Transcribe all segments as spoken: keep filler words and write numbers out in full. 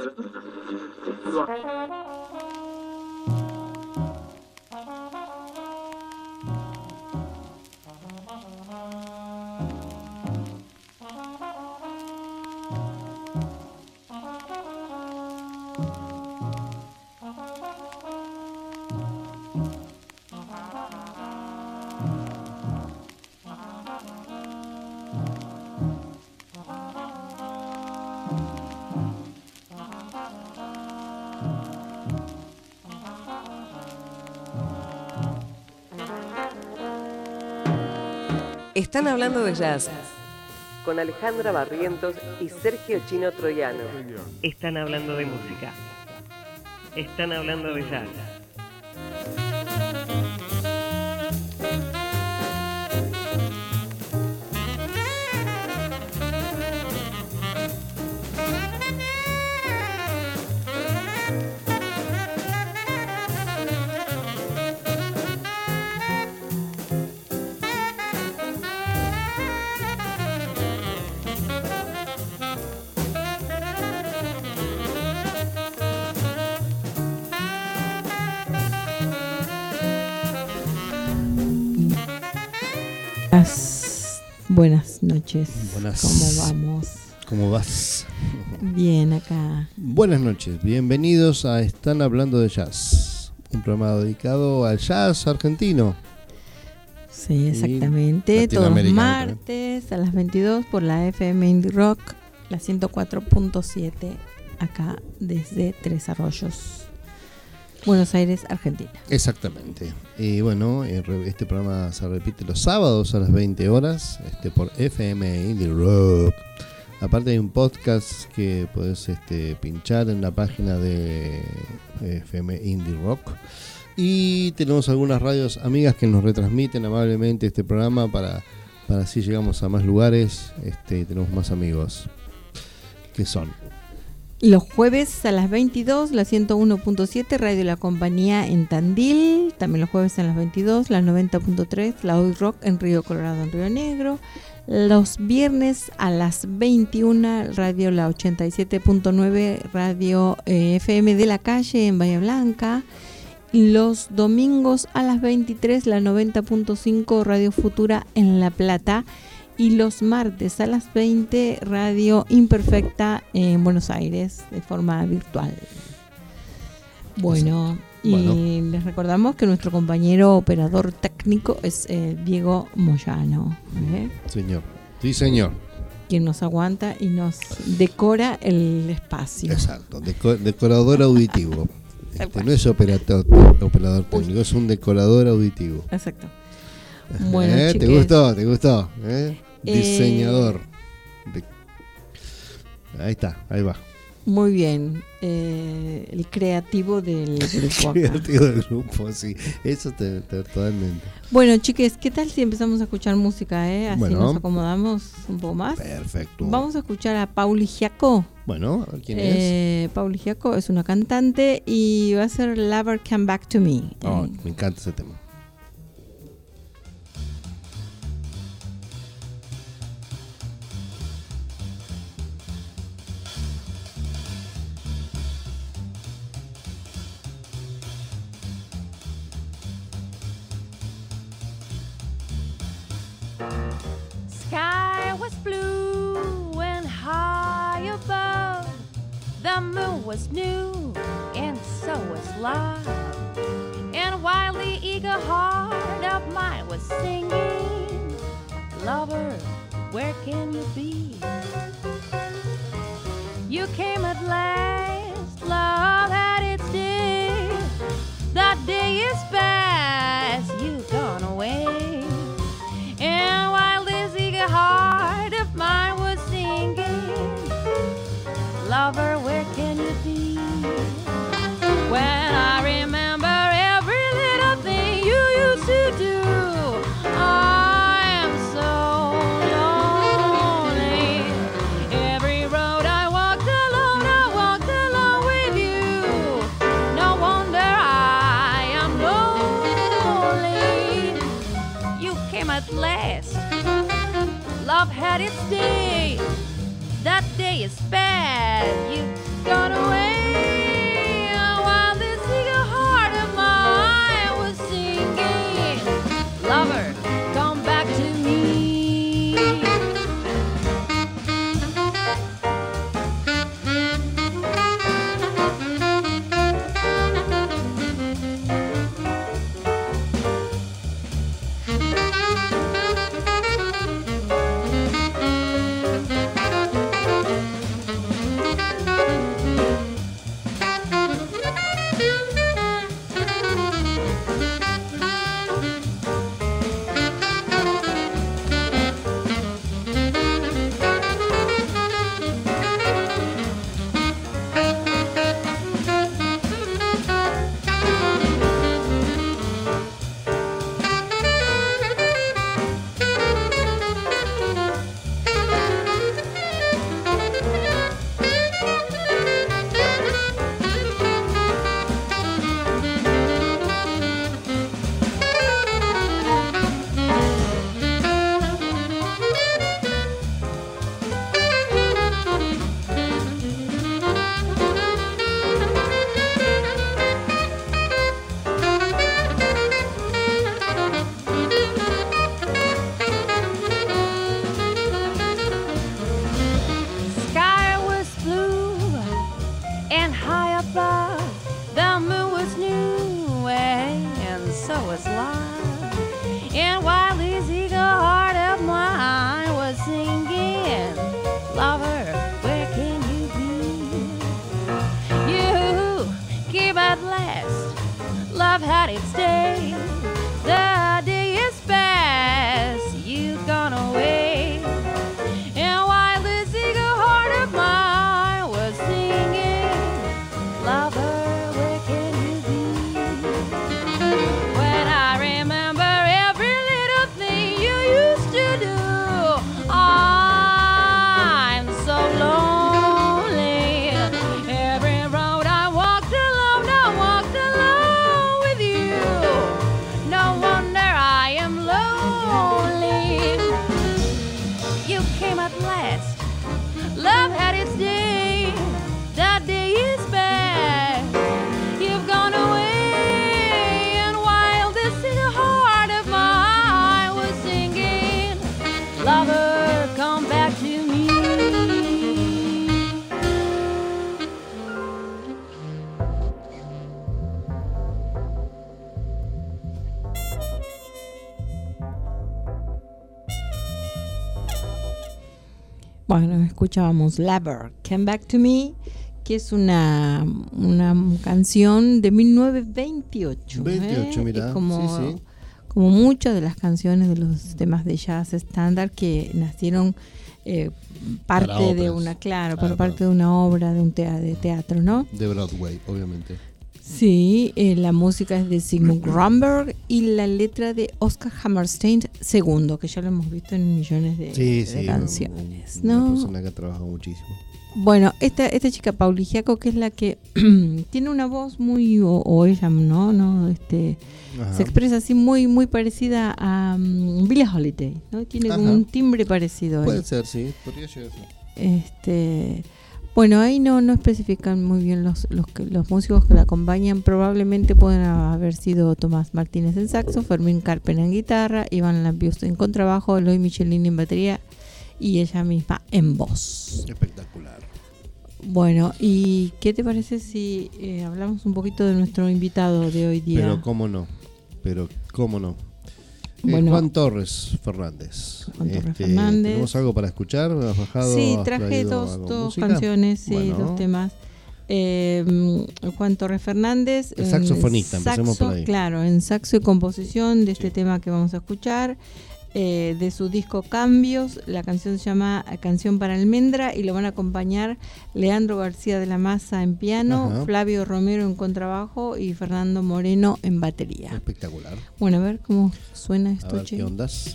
Están hablando de jazz con Alejandra Barrientos y Sergio Chino Troiano. Están hablando de música. Están hablando de jazz. Buenas noches. Buenas. ¿Cómo vamos? ¿Cómo vas? Bien, acá. Buenas noches, bienvenidos a Están Hablando de Jazz, un programa dedicado al jazz argentino. Sí, exactamente. Todos los martes también, a las veintidós por la F M Indie Rock, la ciento cuatro punto siete, acá desde Tres Arroyos, Buenos Aires, Argentina. Exactamente. Y bueno, este programa se repite los sábados a las veinte horas este, por F M Indie Rock. Aparte hay un podcast que puedes este, pinchar en la página de F M Indie Rock. Y tenemos algunas radios amigas que nos retransmiten amablemente este programa para, para así llegamos a más lugares este, y tenemos más amigos. ¿Qué son? Los jueves a las veintidós, la ciento uno punto siete, Radio La Compañía en Tandil. También los jueves a las veintidós, la noventa punto tres, la Hoy Rock en Río Colorado, en Río Negro. Los viernes a las veintiuna, Radio La ochenta y siete punto nueve, Radio eh, F M de la Calle en Bahía Blanca. Los domingos a las veintitrés, la noventa punto cinco, Radio Futura en La Plata. Y los martes a las veinte, Radio Imperfecta en Buenos Aires, de forma virtual. Bueno, y bueno, les recordamos que nuestro compañero operador técnico es eh, Diego Moyano. ¿eh? Señor, sí señor. Quien nos aguanta y nos decora el espacio. Exacto, Deco- decorador auditivo. Este, no es operador, operador técnico, Uy. es un decorador auditivo. Exacto. Bueno, ¿Eh? ¿Te gustó? ¿Te gustó? ¿Eh? Diseñador. Eh, De... Ahí está, ahí va. Muy bien. Eh, el creativo del grupo. El creativo del grupo, sí. Eso te, te, totalmente. Bueno, chiques, ¿qué tal si empezamos a escuchar música? Eh? Así bueno, nos acomodamos un poco más. Perfecto. Vamos a escuchar a Pauli Giaco. Bueno, ¿quién eh, es? Pauli Giaco es una cantante y va a ser Lover Come Back to Me. Oh, eh. me encanta ese tema. Sky was blue and high above. The moon was new and so was love. And while the eager heart of mine was singing, lover, where can you be? You came at last, love had its day. That day is past, you've gone away. And while this eager heart of mine was singing, lover, where can you be? When I remember every little thing you used to do, I am so lonely. Every road I walked alone, I walked alone with you. No wonder I am lonely. You came at last. Love had its day. That day is bad. You've gone away. love had its day. The day is past, you've gone away. And while this eager heart of mine was singing, lover, where can you be? When I remember every little thing you used to do, I'm so lonely. Every road I walked alone, I walked alone with you. No wonder I am lonely. You came at last. Love had its day. That day is back. You've gone away. And while this in the heart of mine was singing, lover, come back to me. Bueno, escuchábamos Lover, Come Back to Me, que es una, una canción de mil novecientos veintiocho. veintiocho, ¿eh? mirá, Es como, sí, sí. como muchas de las canciones de los temas de jazz estándar que nacieron eh, parte Para de obras. una, claro, Claro, por parte para- de una obra, de un tea- de teatro, ¿no? De Broadway, obviamente. Sí, eh, la música es de Sigmund Grönberg y la letra de Oscar Hammerstein segundo, que ya lo hemos visto en millones de, Sí, de sí. canciones, un- Una ¿no? persona que ha trabajado muchísimo. Bueno, esta, esta chica Pauli Giaco, que es la que tiene una voz muy, o, o ella, ¿no? no este Ajá. Se expresa así muy muy parecida a um, Billie Holiday, ¿no? Tiene como Ajá. un timbre parecido. Puede ahí. ser, sí. Podría llegar a ser. Este, bueno, ahí no no especifican muy bien los, los, que- los músicos que la acompañan. Probablemente pueden haber sido Tomás Martínez en saxo, Fermín Carpena en guitarra, Iván Lampius en contrabajo, Eloy Michelini en batería y ella misma en voz. Espectacular. Bueno, ¿y qué te parece si eh, hablamos un poquito de nuestro invitado de hoy día? Pero cómo no. Pero cómo no. Eh, Bueno. Juan Torres Fernández. Juan Torres Fernández. ¿Tenemos algo para escuchar? ¿Has bajado? Sí, has traje traído dos, algo, dos música? canciones, sí, Bueno. dos temas. Eh, Juan Torres Fernández, El en saxofonista, empecemos saxo, por ahí. claro, en saxo y composición de este Sí. tema que vamos a escuchar, eh, de su disco Cambios. La canción se llama Canción para Almendra y lo van a acompañar Leandro García de la Maza en piano, Ajá. Flavio Romero en contrabajo y Fernando Moreno en batería. Espectacular. Bueno, a ver cómo suena A esto, ver che. qué ondas.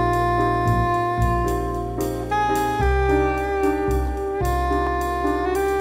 Thank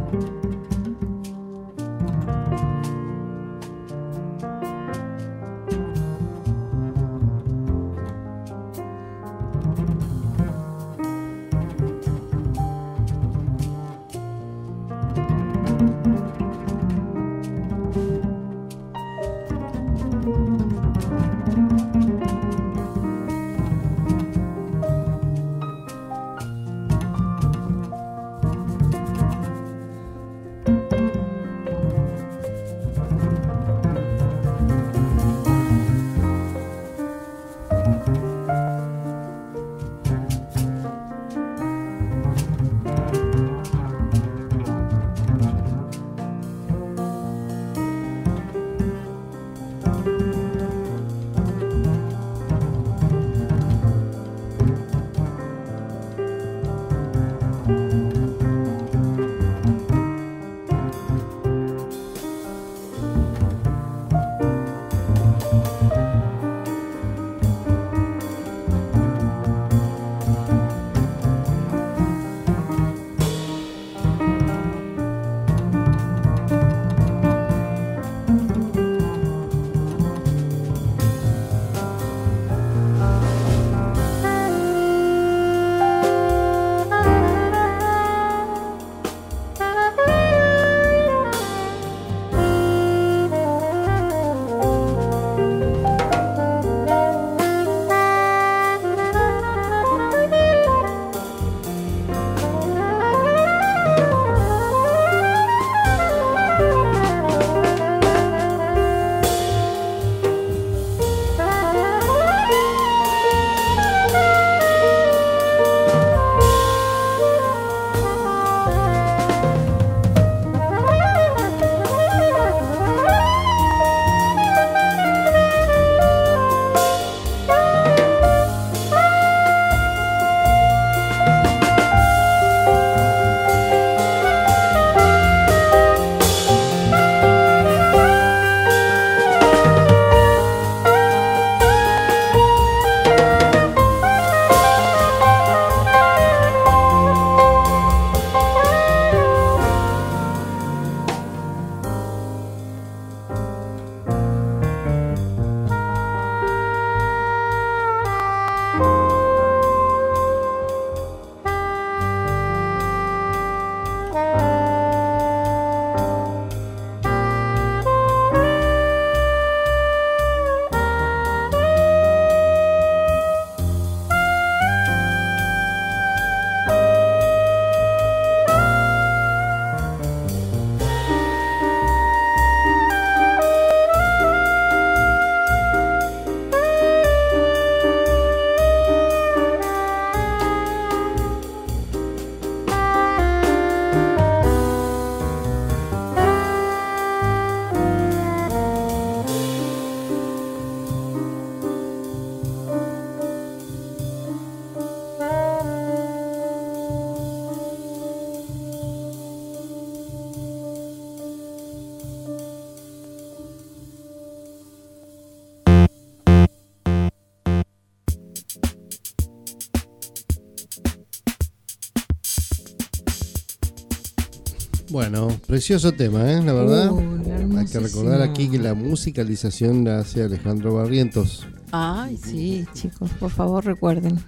Bueno, precioso tema, ¿eh? La verdad. Uh, Hay que recordar aquí que la musicalización la hace Alejandro Barrientos. Ay, sí, chicos, por favor recuerden.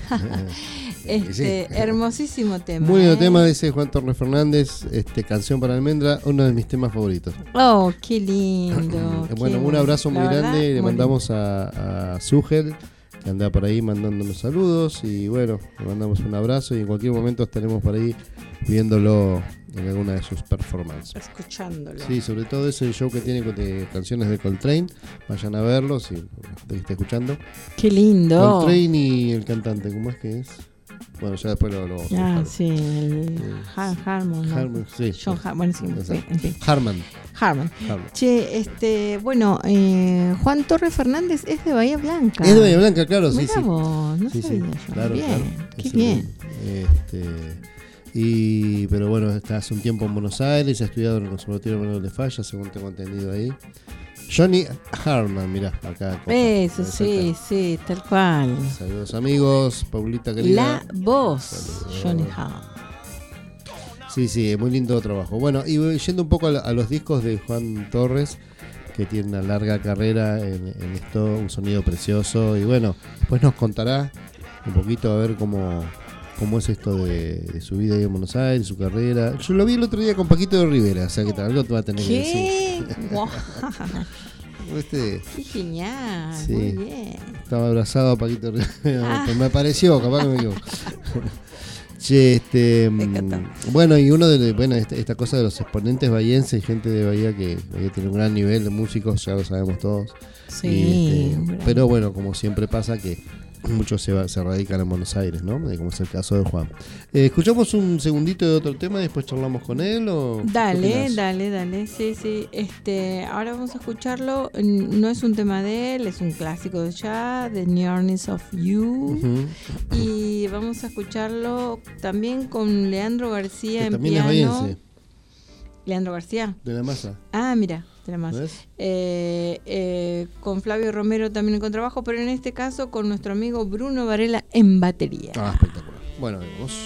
este Sí. hermosísimo tema. Muy buen ¿eh? tema, dice Juan Torres Fernández, este Canción para Almendra, uno de mis temas favoritos. Oh, qué lindo. Bueno, qué un abrazo muy la grande, verdad, le muy mandamos a, a Sugel, que anda por ahí mandándonos saludos, y bueno, le mandamos un abrazo y en cualquier momento estaremos por ahí viéndolo en alguna de sus performances. escuchándolo. Sí, sobre todo ese show que tiene de canciones de Coltrane, vayan a verlo si te está escuchando. Qué lindo. Coltrane y el cantante, ¿cómo es que es? Bueno, ya después lo, lo vamos a Ah, buscar. sí, el Har- Harmon. ¿no? Harmon, sí. John Har- bueno, sí, sí, en fin. Harman. Harmon. Harman. Che, este, bueno, eh, Juan Torres Fernández es de Bahía Blanca. Es de Bahía Blanca, claro, sí, Mirá sí. vos, no Sí, sí, sabía yo. claro, bien, claro. qué Es el- bien. Este, y, pero bueno, está hace un tiempo en Buenos Aires, ha estudiado en el Conservatorio Manuel de Falla, según tengo entendido ahí. Johnny Harman, mirá, acá. Eso, Acá. sí, sí, tal cual. Saludos amigos, Paulita querida. La voz, Saludos. Johnny Harmon. Sí, sí, muy lindo trabajo. Bueno, y yendo un poco a, a los discos de Juan Torres, que tiene una larga carrera en, en esto, un sonido precioso. Y bueno, después nos contará un poquito a ver cómo, cómo es esto de, de su vida ahí en Buenos Aires, su carrera. Yo lo vi el otro día con Paquito de Rivera, o sea que tal, algo te va a tener que decir. ¿Qué? Wow. Este, Qué genial, sí, muy bien. estaba abrazado a Paquito de Rivera, Ah. me pareció, capaz que me equivoco. Che, este, Me encantó. bueno, y uno de bueno, esta, esta cosa de los exponentes bahienses y gente de Bahía que Bahía tiene un gran nivel de músicos, ya lo sabemos todos. Sí, Y, este, un gran- pero bueno, como siempre pasa que muchos se, va- se radican en Buenos Aires, ¿no? Eh, Como es el caso de Juan. Eh, ¿Escuchamos un segundito de otro tema y después charlamos con él? O qué Dale, opinás? dale, dale, sí, sí. Este, ahora vamos a escucharlo. N- No es un tema de él, es un clásico de jazz, The Nearness of You. Ujú. Y vamos a escucharlo también con Leandro García Que en también es piano. bahiense, Leandro García. de la masa. Ah, mira, de más. ¿Ves? Eh, eh, con Flavio Romero también en contrabajo, pero en este caso con nuestro amigo Bruno Varela en batería. Ah, espectacular. Bueno, ahí vamos.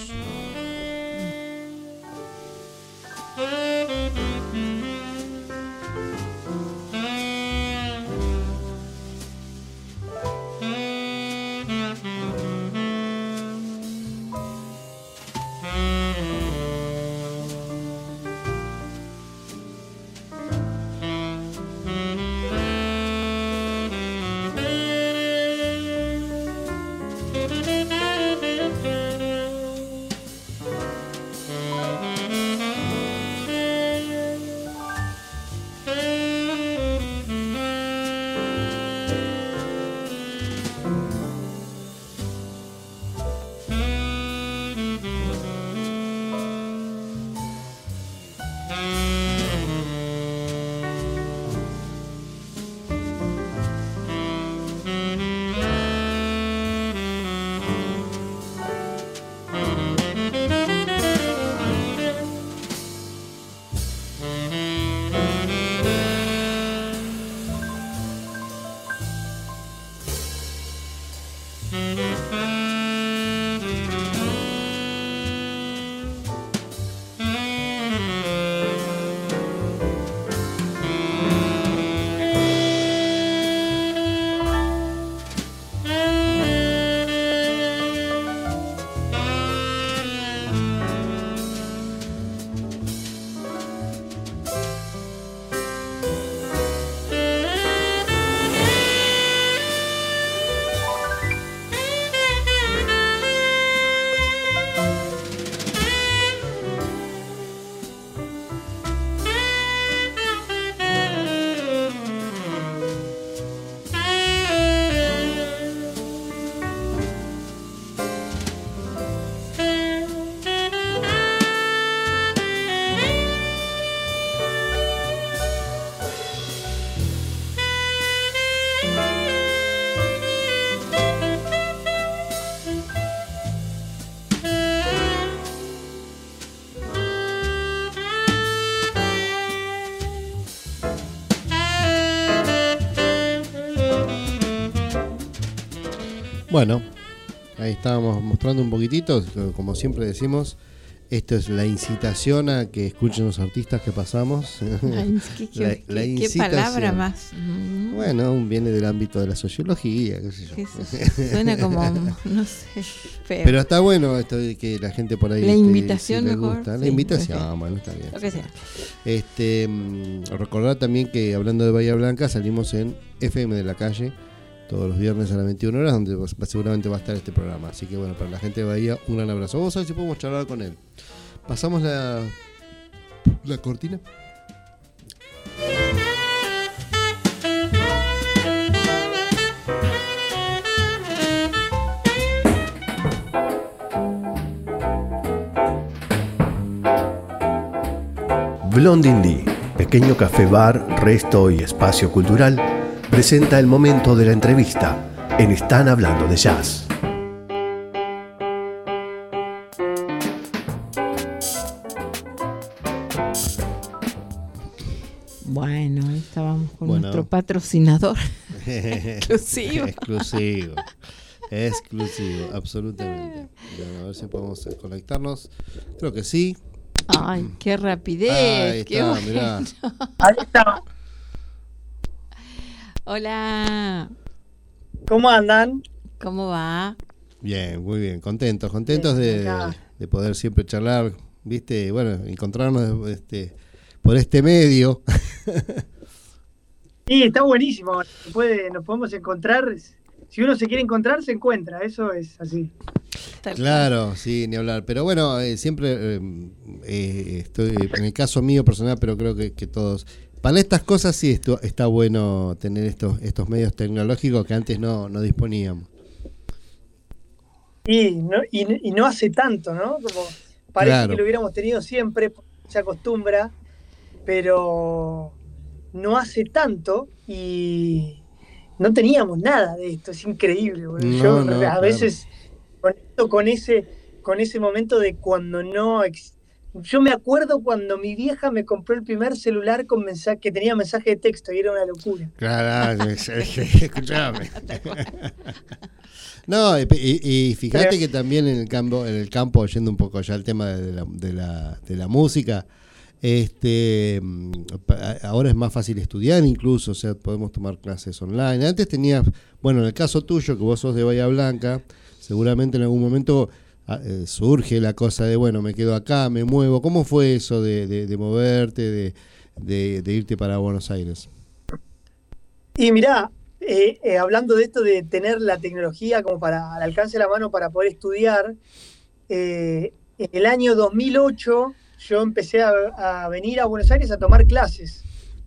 Bueno, ahí estábamos mostrando un poquitito, como siempre decimos, esto es la incitación a que escuchen los artistas que pasamos. Ay, ¿qué, qué- La- qué- la qué incitación. palabra más? Mm, Bueno, viene del ámbito de la sociología, qué sé yo. qué sé yo, suena como, no sé, feo. Pero está bueno esto de que la gente por ahí... La este, invitación si le mejor, gusta. sí, La invitación, lo que- bueno, está bien. Lo que sea. Este, mm, recordar también que hablando de Bahía Blanca salimos en F M de la Calle todos los viernes a las veintiuna horas, donde pues, seguramente va a estar este programa. Así que bueno, para la gente de Bahía, un gran abrazo. Vamos a ver si podemos charlar con él. Pasamos la, la cortina. Blondindí, pequeño café bar, resto y espacio cultural, presenta el momento de la entrevista en Están Hablando de Jazz. Bueno, ahí estábamos con Bueno. nuestro patrocinador exclusivo. Exclusivo. Exclusivo, absolutamente. Bueno, a ver si podemos eh, conectarnos. Creo que sí. Ay, qué rapidez. Ahí qué está, bueno. mirá. Ahí está. Hola, ¿Cómo andan? ¿cómo va? Bien, muy bien, contentos, contentos Bien, de, acá. de poder siempre charlar, viste, bueno, encontrarnos este, por este medio. Sí, está buenísimo. Se puede, nos podemos encontrar. Si uno se quiere encontrar, se encuentra. Eso es así. Tal Claro, sí, ni hablar. Pero bueno, eh, siempre eh, eh, estoy en el caso mío personal, pero creo que, que todos. Para estas cosas sí esto, está bueno tener estos estos medios tecnológicos que antes no, no disponíamos. Y no, y, y no hace tanto, ¿no? Como parece Claro. que lo hubiéramos tenido siempre, se acostumbra, pero no hace tanto y no teníamos nada de esto. Es increíble, boludo. No, Yo no, a claro. veces conecto con ese, con ese momento de cuando no. ex- Yo me acuerdo cuando mi vieja me compró el primer celular con mensaje, que tenía mensaje de texto y era una locura. Claro, escuchame. No, y, y- y fíjate Pero- que también en el campo, en el campo, yendo un poco ya al tema de la, de la, de la música, este mm, pa- ahora es más fácil estudiar incluso, o sea, podemos tomar clases online. Antes tenías, bueno, en el caso tuyo, que vos sos de Bahía Blanca, seguramente en algún momento ah, eh, surge la cosa de, bueno, me quedo acá, me muevo. ¿Cómo fue eso de, de, de moverte, de, de, de irte para Buenos Aires? Y mirá, eh, eh, hablando de esto de tener la tecnología como para al alcance de la mano para poder estudiar, eh, en el año dos mil ocho yo empecé a, a venir a Buenos Aires a tomar clases.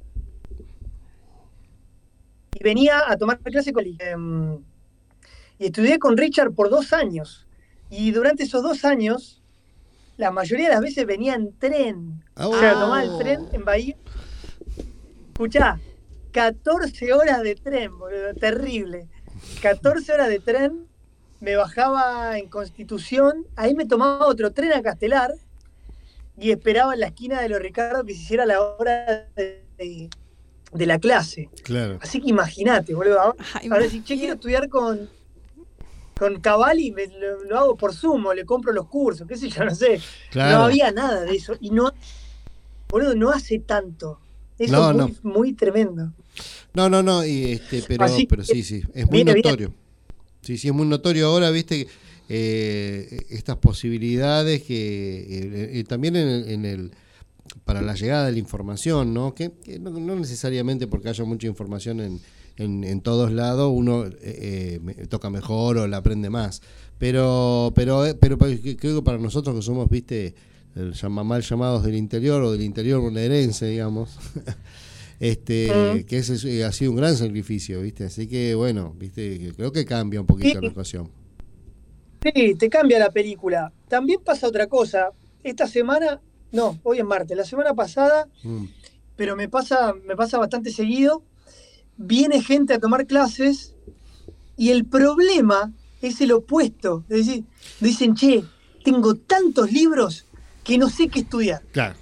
Y venía a tomar clases con... em, y estudié con Richard por dos años. Y durante esos dos años, la mayoría de las veces venía en tren. O sea, tomaba el tren en Bahía. Escuchá, catorce horas de tren, boludo, terrible. catorce horas de tren, me bajaba en Constitución, ahí me tomaba otro tren a Castelar y esperaba en la esquina de los Ricardo que se hiciera la hora de, de- de la clase. Claro. Así que imagínate, boludo. Ahora, Ay, ahora muy si che, bien. quiero estudiar con, con Cavalli, me- lo, lo hago por Zoom, o le compro los cursos, qué sé yo, no sé. Claro. No había nada de eso. Y no, boludo, no hace tanto. Eso No, es muy, no. muy tremendo. No, no, no, y este, pero, Así pero que sí, sí, es muy viene bien. notorio. Sí, sí, es muy notorio ahora, viste, eh, estas posibilidades que eh, eh, también en el, en el para la llegada de la información, ¿no? Que, que no, no necesariamente porque haya mucha información en, en, en todos lados uno eh, eh, me- toca mejor o la aprende más, pero pero eh, pero pa- que- creo que para nosotros que somos, viste, el llama, mal llamados del interior o del interior bonaerense, digamos. Este, Mm. que ese es- ha sido un gran sacrificio, ¿viste? Así que, bueno, ¿viste? Que creo que cambia un poquito Sí. la ecuación. Sí, te cambia la película. También pasa otra cosa. Esta semana, no, hoy es martes, la semana pasada, Mm. pero me pasa, me pasa bastante seguido, viene gente a tomar clases y el problema es el opuesto. Es decir, dicen, che, tengo tantos libros que no sé qué estudiar. Claro.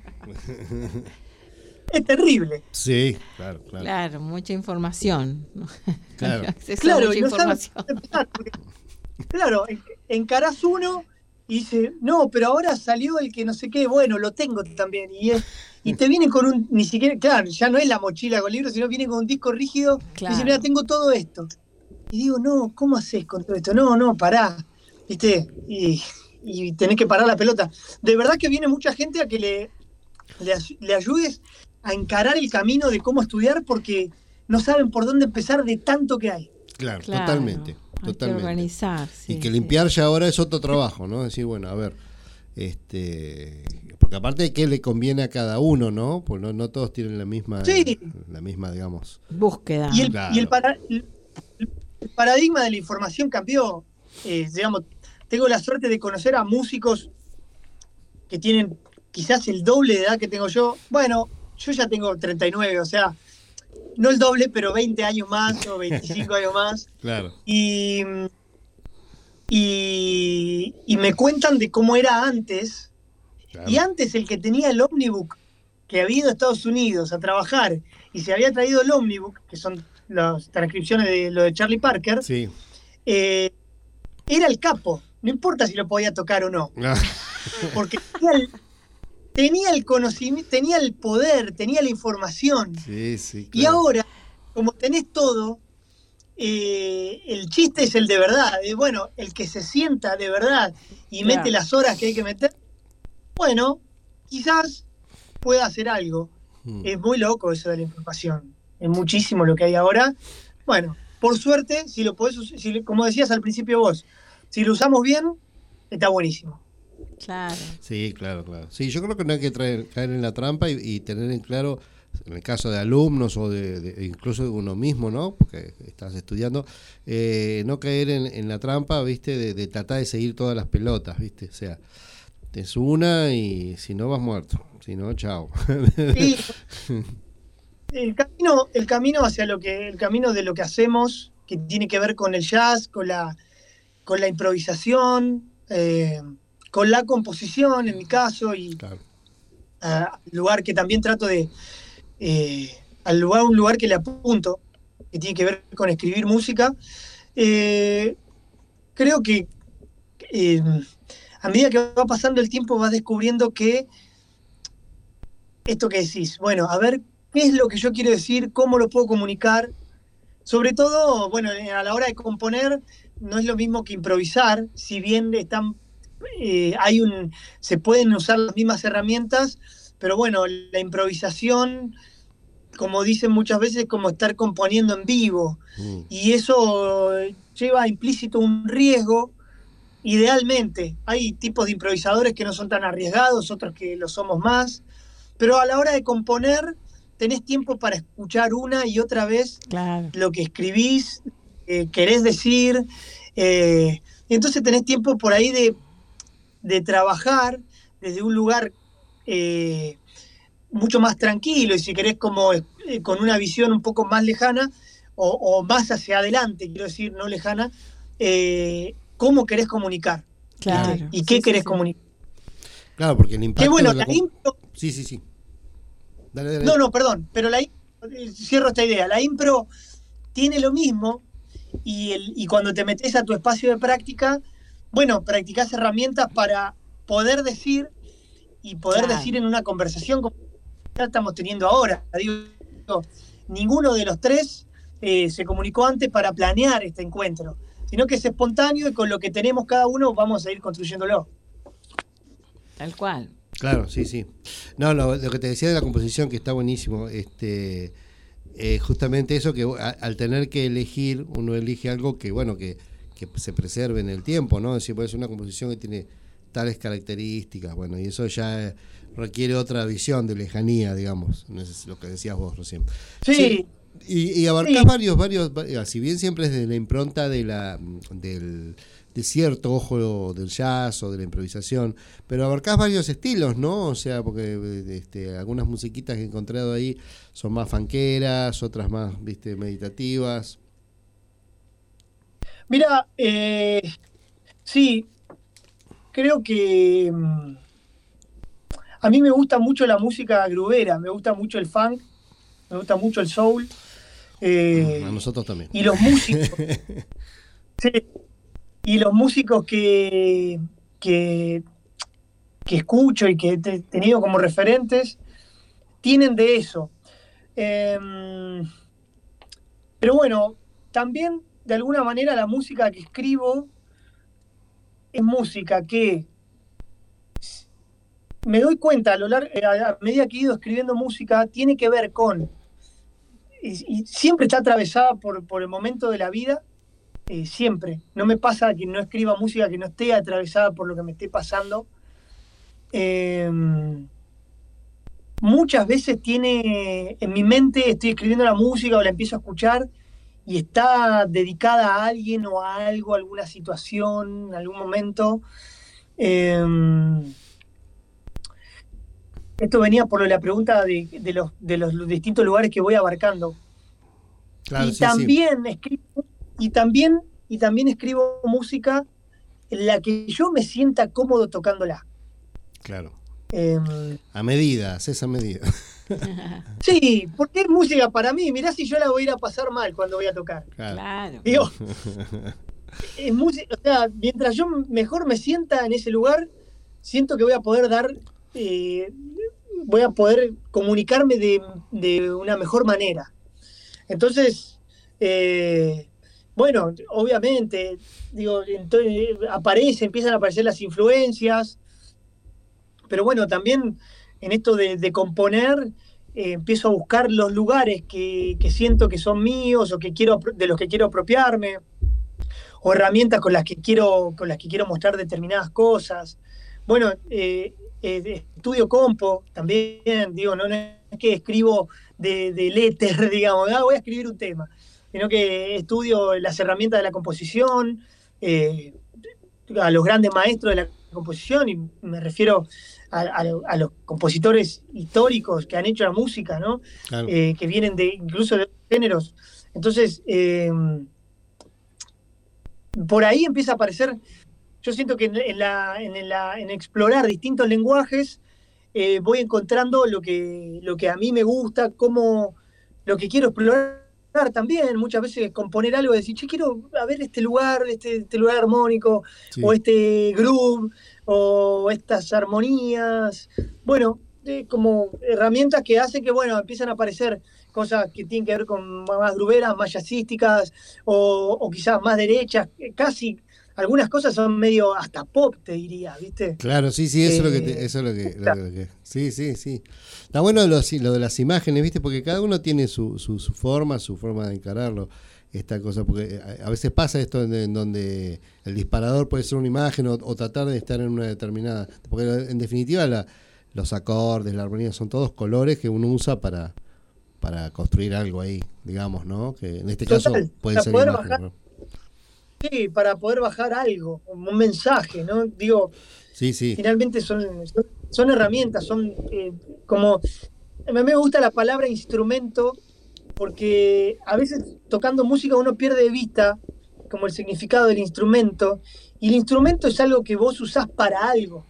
Es terrible. Sí, claro, claro. Claro, mucha información. ¿no? Claro. Acceso a Claro, mucha y no sabes información. dónde empezar, porque, claro, en- encarás uno y dice, no, pero ahora salió el que no sé qué, bueno, lo tengo también. Y, es- y te viene con un, ni siquiera, claro, ya no es la mochila con libros, sino viene con un disco rígido. Y Claro. dice, mira, tengo todo esto. Y digo, no, ¿cómo haces con todo esto? No, no, pará. ¿Viste? Y, y tenés que parar la pelota. De verdad que viene mucha gente a que le, le, ay- le ayudes a encarar el camino de cómo estudiar porque no saben por dónde empezar de tanto que hay. Claro, Claro, totalmente. hay que Totalmente. organizar, sí, y que sí. limpiar ya ahora es otro trabajo, ¿no? Decir, bueno, a ver, este, porque aparte de qué le conviene a cada uno, ¿no? Pues no, no todos tienen la misma, Sí. la misma, digamos. Búsqueda. Y el, Claro. y el, para- el- el paradigma de la información cambió. Eh, digamos, tengo la suerte de conocer a músicos que tienen quizás el doble de edad que tengo yo. Bueno, yo ya tengo treinta y nueve, o sea, no el doble, pero veinte años más o veinticinco años más. Claro. Y, y, y me cuentan de cómo era antes. claro. Y antes el que tenía el Omnibook, que había ido a Estados Unidos a trabajar y se había traído el Omnibook, que son las transcripciones de lo de Charlie Parker, Sí. eh, era el capo. No importa si lo podía tocar o no. Ah, Porque tenía el, tenía el conocimiento, tenía el poder, tenía la información. Sí, sí, claro. Y ahora, como tenés todo, eh, el chiste es el de verdad. Es, bueno, el que se sienta de verdad y Claro. mete las horas que hay que meter, bueno, quizás pueda hacer algo. Mm. Es muy loco eso de la información. Es muchísimo lo que hay ahora. Bueno, por suerte, si lo podés, us- si, como decías al principio vos, si lo usamos bien, está buenísimo. Claro. Sí, claro, claro. Sí, yo creo que no hay que traer, caer en la trampa y, y tener en claro, en el caso de alumnos o de, de- incluso de uno mismo, ¿no? Porque estás estudiando, eh, no caer en, en la trampa, ¿viste? De, de tratar de seguir todas las pelotas, ¿viste? O sea, es una y si no vas muerto, si no, chao. Y el camino, el camino hacia lo que, el camino de lo que hacemos, que tiene que ver con el jazz, con la, con la improvisación, eh, con la composición, en mi caso, y Claro. al lugar que también trato de, eh, al lugar, un lugar que le apunto, que tiene que ver con escribir música, eh, creo que eh, a medida que va pasando el tiempo vas descubriendo que esto que decís, bueno, a ver, ¿qué es lo que yo quiero decir? ¿Cómo lo puedo comunicar? Sobre todo, bueno, a la hora de componer no es lo mismo que improvisar, si bien están, eh, hay un, se pueden usar las mismas herramientas, pero bueno, la improvisación, como dicen muchas veces, es como estar componiendo en vivo, Mm. y eso lleva implícito un riesgo. Idealmente, hay tipos de improvisadores que no son tan arriesgados, otros que lo somos más, pero a la hora de componer tenés tiempo para escuchar una y otra vez Claro. lo que escribís, eh, querés decir, eh, y entonces tenés tiempo por ahí de, de trabajar desde un lugar eh, mucho más tranquilo y si querés como eh, con una visión un poco más lejana o, o más hacia adelante, quiero decir, no lejana, eh, cómo querés comunicar, ¿viste? Claro. Y qué Sí, sí, querés sí. comunicar. Claro, porque el impacto Qué bueno, de la la com- impro. Sí, sí, sí. Dale, dale. No, no, perdón, pero la impro, eh, cierro esta idea. La impro tiene lo mismo y, el, y cuando te metes a tu espacio de práctica, bueno, practicás herramientas para poder decir y poder Claro. decir en una conversación como ya estamos teniendo ahora. Digo, ninguno de los tres eh, se comunicó antes para planear este encuentro, sino que es espontáneo y con lo que tenemos cada uno vamos a ir construyéndolo. Tal cual. Claro, sí, sí. No, lo, lo que te decía de la composición, que está buenísimo, este, eh, justamente eso, que a- al tener que elegir, uno elige algo que, bueno, que, que se preserve en el tiempo, ¿no? Es decir, puede ser una composición que tiene tales características, bueno, y eso ya eh, requiere otra visión de lejanía, digamos, no es lo que decías vos recién. Sí, Y, y abarcás Sí. varios, varios, va- si bien siempre es de la impronta de la del de cierto ojo del jazz o de la improvisación, pero abarcás varios estilos, ¿no? O sea, porque este, algunas musiquitas que he encontrado ahí son más fanqueras, otras más, viste, meditativas. mira, eh, sí, creo que mm, a mí me gusta mucho la música groovera, me gusta mucho el funk, me gusta mucho el soul. eh, A nosotros también. y los músicos, sí, y los músicos que, que, que escucho y que he te- tenido como referentes tienen de eso. Em, pero bueno, también de alguna manera la música que escribo es música que me doy cuenta a lo largo, a a medida que he ido escribiendo música, tiene que ver con, y, y siempre está atravesada por, por el momento de la vida, eh, siempre. No me pasa que no escriba música que no esté atravesada por lo que me esté pasando. Eh, muchas veces tiene, en mi mente estoy escribiendo la música o la empiezo a escuchar y está dedicada a alguien o a algo, a alguna situación, en algún momento. Eh, esto venía por la pregunta de, de los, de los distintos lugares que voy abarcando. Claro, y sí, sí. también escribo, y también, y también escribo música en la que yo me sienta cómodo tocándola. Claro. Eh, A medida, haces a medida. sí, porque es música para mí. Mirá si yo la voy a ir a pasar mal cuando voy a tocar. Claro. Claro. Digo, es música, o sea, mientras yo mejor me sienta en ese lugar, siento que voy a poder dar eh, voy a poder comunicarme de, de una mejor manera. Entonces, eh, bueno, obviamente, digo, entonces, aparece, empiezan a aparecer las influencias, pero bueno, también en esto de, de componer, eh, empiezo a buscar los lugares que, que siento que son míos o que quiero, de los que quiero apropiarme, o herramientas con las que quiero, con las que quiero mostrar determinadas cosas. Bueno, eh, eh, estudio compo también, digo, no, no es que escribo de, de letter, digamos, ah, voy a escribir un tema, sino que estudio las herramientas de la composición, eh, a los grandes maestros de la composición, y me refiero a, a, a los compositores históricos que han hecho la música, ¿no? Claro. Eh, que vienen de incluso de otros géneros. Entonces, eh, por ahí empieza a aparecer, yo siento que en, la, en, la, en explorar distintos lenguajes eh, voy encontrando lo que, lo que a mí me gusta, cómo, lo que quiero explorar también. Muchas veces componer algo y decir, che, quiero a ver este lugar, este, este lugar armónico, sí, o este groove, o estas armonías. Bueno, eh, como herramientas que hacen que, bueno, empiezan a aparecer cosas que tienen que ver con más grooveras, más jazzísticas, o, o quizás más derechas, casi. Algunas cosas son medio hasta pop, te diría, ¿viste? Claro, sí, sí, eso, eh, es, lo que te, eso es lo que, lo, lo que... Sí, sí, sí. Está bueno lo, lo de las imágenes, ¿viste? Porque cada uno tiene su, su, su forma, su forma de encararlo, esta cosa. Porque a, a veces pasa esto en, en donde el disparador puede ser una imagen o, o tratar de estar en una determinada... Porque en definitiva la, los acordes, la armonía son todos colores que uno usa para, para construir algo ahí, digamos, ¿no? Que en este Total, caso puede ser imagen, bajar... ¿no? Sí, para poder bajar algo, un mensaje, ¿no? Digo, sí, sí. Finalmente son, son, son herramientas, son eh, como... A mí me gusta la palabra instrumento porque a veces tocando música uno pierde de vista como el significado del instrumento, y el instrumento es algo que vos usás para algo,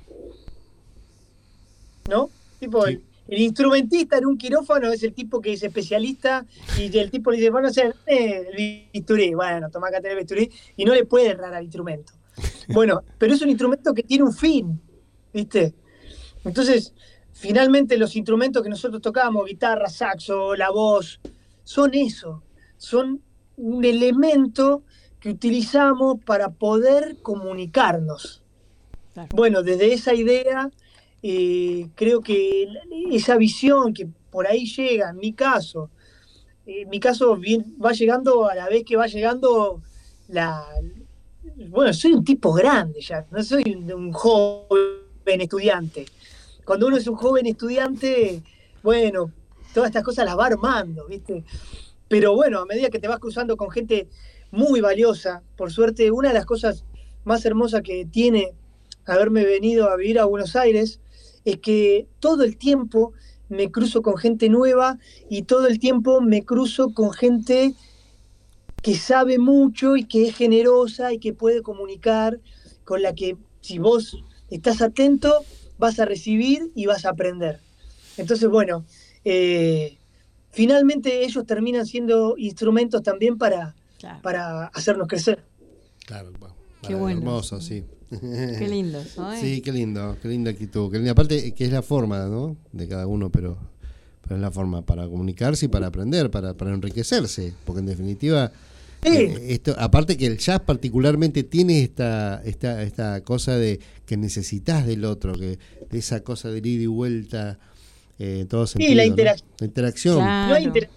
¿no? Tipo, sí. el, el instrumentista en un quirófano es el tipo que es especialista y el tipo le dice, bueno, hacer eh, el bisturí, bueno, toma acá el bisturí, y no le puede errar al instrumento. Bueno, pero es un instrumento que tiene un fin, ¿viste? Entonces, finalmente los instrumentos que nosotros tocamos, guitarra, saxo, la voz, son eso, son un elemento que utilizamos para poder comunicarnos. Claro. Bueno, desde esa idea... Eh, creo que esa visión que por ahí llega, en mi caso, eh, en mi caso bien, va llegando a la vez que va llegando la... Bueno, soy un tipo grande ya, no soy un, un joven estudiante. Cuando uno es un joven estudiante, bueno, todas estas cosas las va armando, ¿viste? Pero bueno, a medida que te vas cruzando con gente muy valiosa, por suerte, una de las cosas más hermosas que tiene haberme venido a vivir a Buenos Aires es que todo el tiempo me cruzo con gente nueva y todo el tiempo me cruzo con gente que sabe mucho y que es generosa y que puede comunicar, con la que si vos estás atento vas a recibir y vas a aprender. Entonces, bueno, eh, finalmente ellos terminan siendo instrumentos también para, claro. para hacernos crecer. Claro, bueno, qué bueno. Hermoso, sí. Qué lindo, ¿no? Sí, qué lindo, qué linda actitud. Qué linda. Aparte, que es la forma, ¿no? De cada uno, pero, pero es la forma para comunicarse y para aprender, para, para enriquecerse. Porque en definitiva, sí. eh, esto, aparte que el jazz particularmente tiene esta, esta, esta cosa de que necesitas del otro, que de esa cosa de ida y vuelta, eh, en todo sentido. Sí, la interacción. ¿no? La interacción. Claro. No hay inter-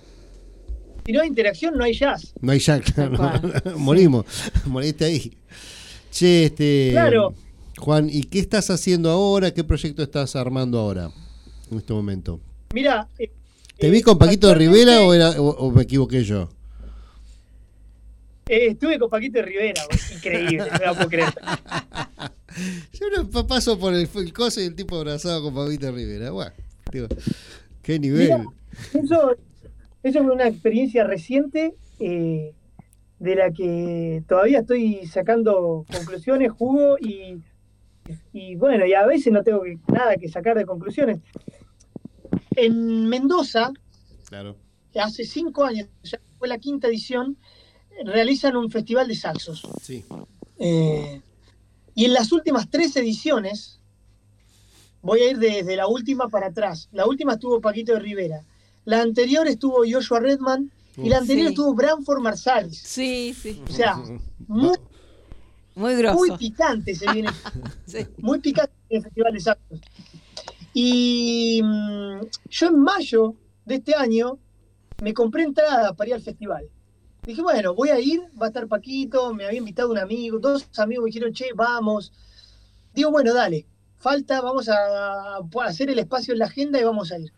si no hay interacción, no hay jazz. No hay jazz, claro. Morimos. Moriste ahí. Che, este, claro. Juan, ¿y qué estás haciendo ahora? ¿Qué proyecto estás armando ahora, en este momento? Mira, eh, ¿te vi con Paquito de Rivera o, era, o, o me equivoqué yo? Eh, estuve con Paquito de Rivera, increíble, no la puedo creer. Yo no paso por el, el coso y el tipo abrazado con Paquito de Rivera. Bueno, digo, qué nivel. Mirá, eso, eso fue una experiencia reciente. Eh, de la que todavía estoy sacando conclusiones, jugo, y, y bueno, y a veces no tengo que, nada que sacar de conclusiones. En Mendoza, claro. hace cinco años, ya fue la quinta edición, realizan un festival de saxos. Sí. Eh, y en las últimas tres ediciones voy a ir desde la última para atrás. La última estuvo Paquito de Rivera. La anterior estuvo Joshua Redman. Y la anterior Sí. estuvo Branford Marsalis. Sí, sí. O sea, muy, Muy grosso. muy picante se viene. Sí. Muy picante el Festival de Saxos. Y mm, yo en mayo de este año me compré entrada para ir al festival. Dije, bueno, voy a ir, va a estar Paquito, me había invitado un amigo, dos amigos me dijeron, che, vamos. Digo, bueno, dale, falta, vamos a, a hacer el espacio en la agenda y vamos a ir.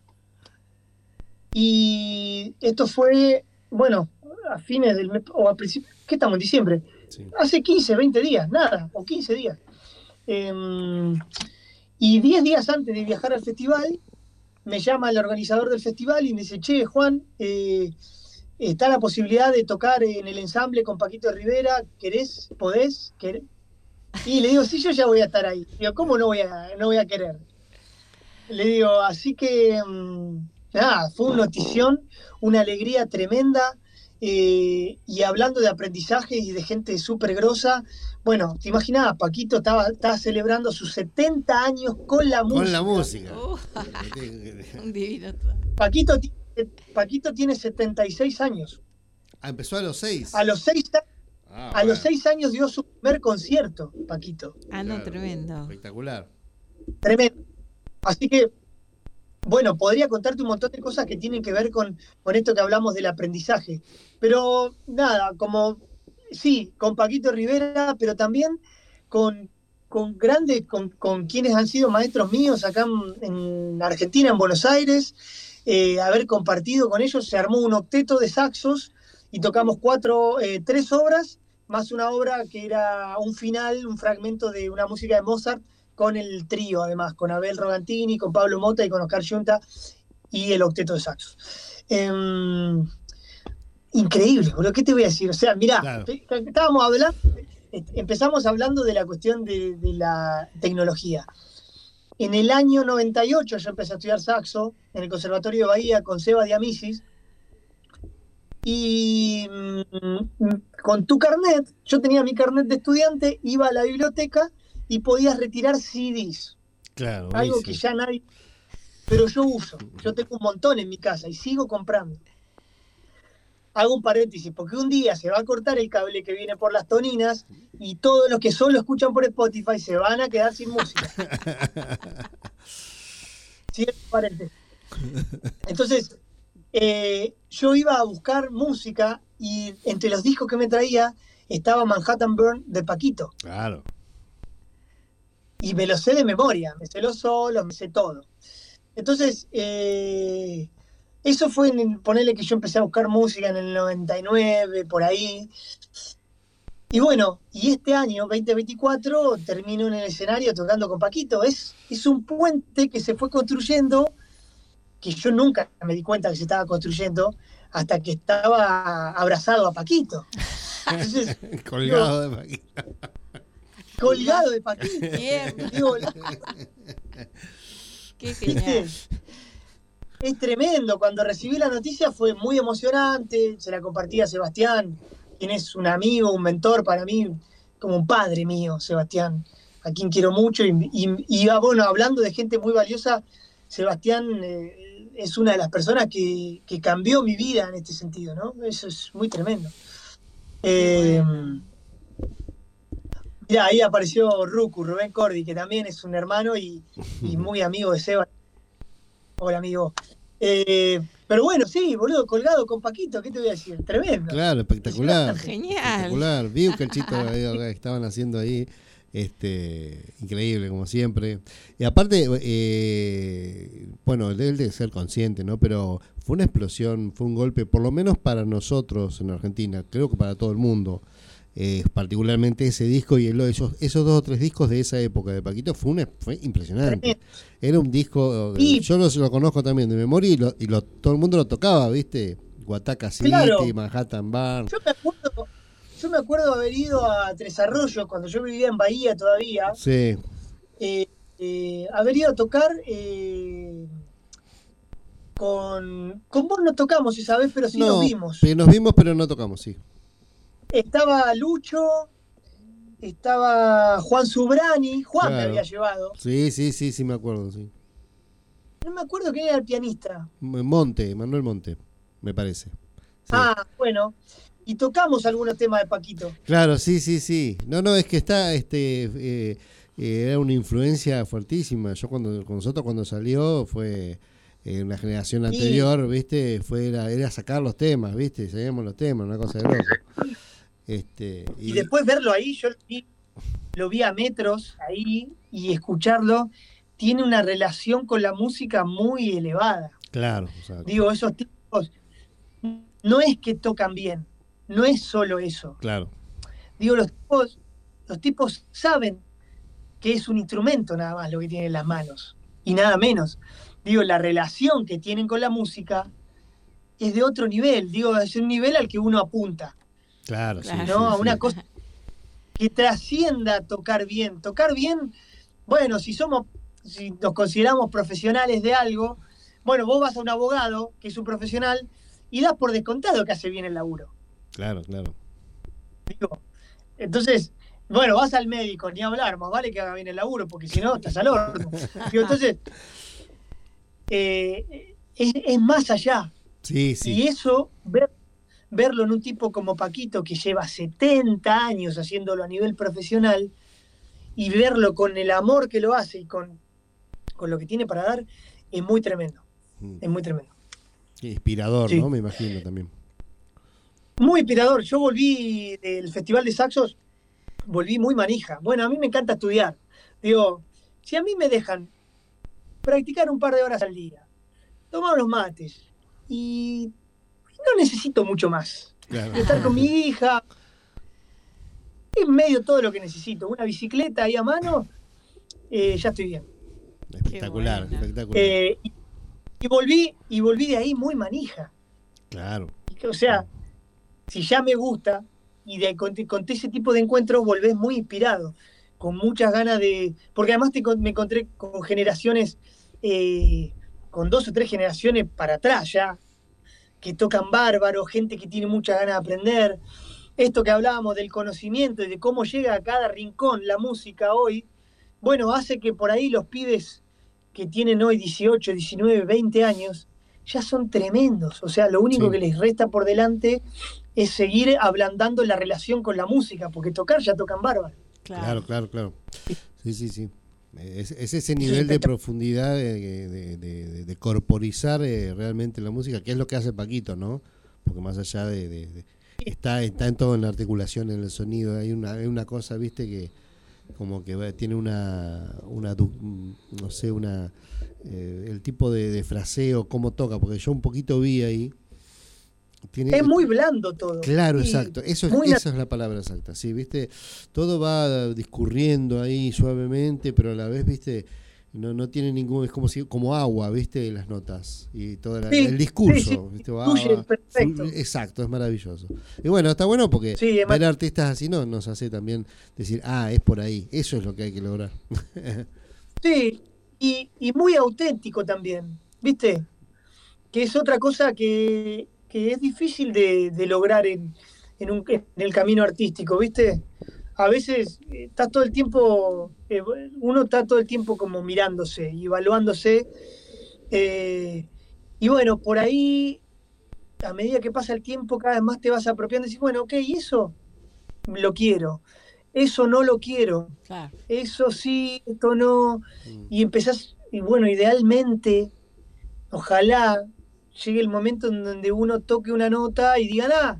Y esto fue, bueno, a fines del mes, o a principios, ¿qué estamos en diciembre? Sí. Hace quince, veinte días, nada, o quince días. Eh, y diez días antes de viajar al festival, me llama el organizador del festival y me dice, che, Juan, eh, está la posibilidad de tocar en el ensamble con Paquito de Rivera, ¿querés? ¿Podés? ¿Querés? Y le digo, sí, yo ya voy a estar ahí. Digo, ¿cómo no voy a, no voy a querer? Le digo, así que, mmm, nada, fue una notición, una alegría tremenda. Eh, y hablando de aprendizaje y de gente súper grosa, bueno, te imaginabas, Paquito estaba, estaba celebrando sus setenta años con la música. Con la música. Uh, un divino. Paquito, Paquito tiene setenta y seis años. Ah, empezó a los seis. A los seis, Ah, a bueno. los seis años dio su primer concierto, Paquito. Ah, no, Claro, tremendo. Espectacular. Tremendo. Así que, bueno, podría contarte un montón de cosas que tienen que ver con, con esto que hablamos del aprendizaje. Pero nada, como, sí, con Paquito Rivera, pero también con, con grandes, con, con quienes han sido maestros míos acá en, en Argentina, en Buenos Aires. Eh, haber compartido con ellos, se armó un octeto de saxos y tocamos cuatro, eh, tres obras, más una obra que era un final, un fragmento de una música de Mozart, con el trío, además, con Abel Rogantini, con Pablo Mota y con Oscar Yunta, y el octeto de saxos. Eh, increíble, boludo, ¿qué te voy a decir? O sea, mirá, Claro. estábamos hablando, empezamos hablando de la cuestión de, de la tecnología. En el año noventa y ocho yo empecé a estudiar saxo en el Conservatorio de Bahía con Seba Diamisis, y mmm, con tu carnet, yo tenía mi carnet de estudiante, iba a la biblioteca y podías retirar C Ds. Claro, Algo buenísimo. que ya nadie... Pero yo uso, yo tengo un montón en mi casa y sigo comprando. Hago un paréntesis, porque un día se va a cortar el cable que viene por las toninas y todos los que solo escuchan por Spotify se van a quedar sin música. Cierro paréntesis. Entonces, eh, yo iba a buscar música y entre los discos que me traía estaba Manhattan Burn de Paquito. Claro. Y me lo sé de memoria, me sé los solos, me sé todo. Entonces, eh, eso fue en ponerle que yo empecé a buscar música en el noventa y nueve, por ahí. Y bueno, y este año, veinte veinticuatro, termino en el escenario tocando con Paquito. Es, es un puente que se fue construyendo, que yo nunca me di cuenta que se estaba construyendo, hasta que estaba abrazado a Paquito. Entonces, Colgado de Paquito. colgado de Paquito. Bien. Digo, Qué genial. es tremendo. Cuando recibí la noticia fue muy emocionante. Se la compartí a Sebastián, quien es un amigo, un mentor para mí, como un padre mío, Sebastián, a quien quiero mucho. Y, y, y bueno, hablando de gente muy valiosa, Sebastián eh, es una de las personas que, que cambió mi vida en este sentido, ¿no? Eso es muy tremendo. Eh, Mira, ahí apareció Ruku, Rubén Cordi, que también es un hermano y, y muy amigo de Seba. Hola, amigo. Eh, pero bueno, sí, boludo, colgado con Paquito, ¿qué te voy a decir? Tremendo. Claro, espectacular. Genial. Espectacular. Vi un cachito ahí que estaban haciendo ahí. Este, increíble, como siempre. Y aparte, eh, bueno, él debe ser consciente, ¿no? Pero fue una explosión, fue un golpe, por lo menos para nosotros en Argentina, creo que para todo el mundo. Eh, particularmente ese disco y el, esos, esos dos o tres discos de esa época de Paquito fue, una, fue impresionante. Era un disco, y, yo lo, lo conozco también de memoria y, lo, y lo, todo el mundo lo tocaba, ¿viste? Guataca City, claro. Manhattan Bar. Yo me acuerdo, yo me acuerdo haber ido a Tres Arroyos cuando yo vivía en Bahía todavía. Sí. Eh, eh, haber ido a tocar eh, con, con vos no tocamos esa vez, pero sí no, nos vimos. Nos vimos, pero no tocamos, sí. Estaba Lucho, estaba Juan Subrani, Juan Claro. me había llevado. Sí, sí, sí, sí me acuerdo, sí. No me acuerdo quién era el pianista. Monte, Manuel Monte, me parece. Sí. Ah, bueno. Y tocamos algunos temas de Paquito. Claro, sí, sí, sí. No, no, es que está, este, eh, eh, era una influencia fuertísima. Yo cuando, con nosotros cuando salió fue en una generación Sí. anterior, viste, fue era, era sacar los temas, viste, seguíamos los temas, una cosa de loco. Este, Y, y, después verlo ahí, yo lo vi, lo vi a metros ahí y escucharlo, tiene una relación con la música muy elevada. claro, o sea, Digo, esos tipos, no es que tocan bien, no es solo eso. claro, Digo, los tipos, los tipos saben que es un instrumento nada más lo que tienen en las manos, y nada menos. Digo, la relación que tienen con la música es de otro nivel, digo, es un nivel al que uno apunta. claro, sí, Claro. sí, ¿No? A sí. una cosa que trascienda tocar bien. Tocar bien, bueno, si somos, si nos consideramos profesionales de algo, bueno, vos vas a un abogado que es un profesional y das por descontado que hace bien el laburo. Claro, claro. Digo, entonces, bueno, vas al médico, ni hablar, más vale que haga bien el laburo, porque si no, estás al horno. Digo, entonces, eh, es, es más allá. Sí, sí. Y eso, ver, verlo en un tipo como Paquito, que lleva setenta años haciéndolo a nivel profesional, y verlo con el amor que lo hace y con, con lo que tiene para dar, es muy tremendo. Mm. Es muy tremendo. Inspirador, Sí. ¿no? Me imagino también. Muy inspirador. Yo volví del Festival de Saxos, volví muy manija. Bueno, a mí me encanta estudiar. Digo, si a mí me dejan practicar un par de horas al día, tomar unos mates, y no necesito mucho más. Claro. Estar con mi hija, es medio todo lo que necesito. Una bicicleta ahí a mano, eh, ya estoy bien. Espectacular, Qué bueno. espectacular. Eh, y, y volví, y volví de ahí muy manija. Claro. O sea, si ya me gusta, y de, con, con ese tipo de encuentros volvés muy inspirado, con muchas ganas de... Porque además te, me encontré con generaciones, eh, con dos o tres generaciones para atrás ya, que tocan bárbaro, gente que tiene muchas ganas de aprender. Esto que hablábamos del conocimiento y de cómo llega a cada rincón la música hoy, bueno, hace que por ahí los pibes que tienen hoy dieciocho, diecinueve, veinte años, ya son tremendos. O sea, lo único Sí. que les resta por delante es seguir ablandando la relación con la música, porque tocar ya tocan bárbaro. Claro, claro, claro. Sí, sí, sí. Es, es ese nivel de profundidad de, de, de, de corporizar eh, realmente la música, que es lo que hace Paquito, ¿no? Porque más allá de... de, de está, está en todo, en la articulación, en el sonido. Hay una, hay una cosa, viste, que como que va- tiene una, una du- no sé, una eh, el tipo de, de fraseo, cómo toca, porque yo un poquito vi ahí. Tiene, Es muy blando todo. Claro, Y exacto. Eso es, muy nat- esa es la palabra exacta. Sí, viste, todo va discurriendo ahí suavemente, pero a la vez, viste, no, no tiene ningún, es como si, como agua, viste, las notas y todo la- Sí, el discurso, sí, sí, viste, va- fluye va- perfecto. flu- exacto, es maravilloso. Y bueno, está bueno porque Sí, además- ver artistas así no nos hace también decir, ah, es por ahí, eso es lo que hay que lograr. Sí, y, y muy auténtico también, ¿viste? Que es otra cosa que, que es difícil de, de lograr en, en, un, en el camino artístico, ¿viste? A veces eh, estás todo el tiempo, eh, uno está todo el tiempo como mirándose y evaluándose. eh, y bueno, por ahí, a medida que pasa el tiempo, cada vez más te vas apropiando y decís, bueno, ok, eso lo quiero, eso no lo quiero. Claro. Eso sí, esto no. Y empezás, y bueno, idealmente, ojalá llegue el momento en donde uno toque una nota y diga, ah,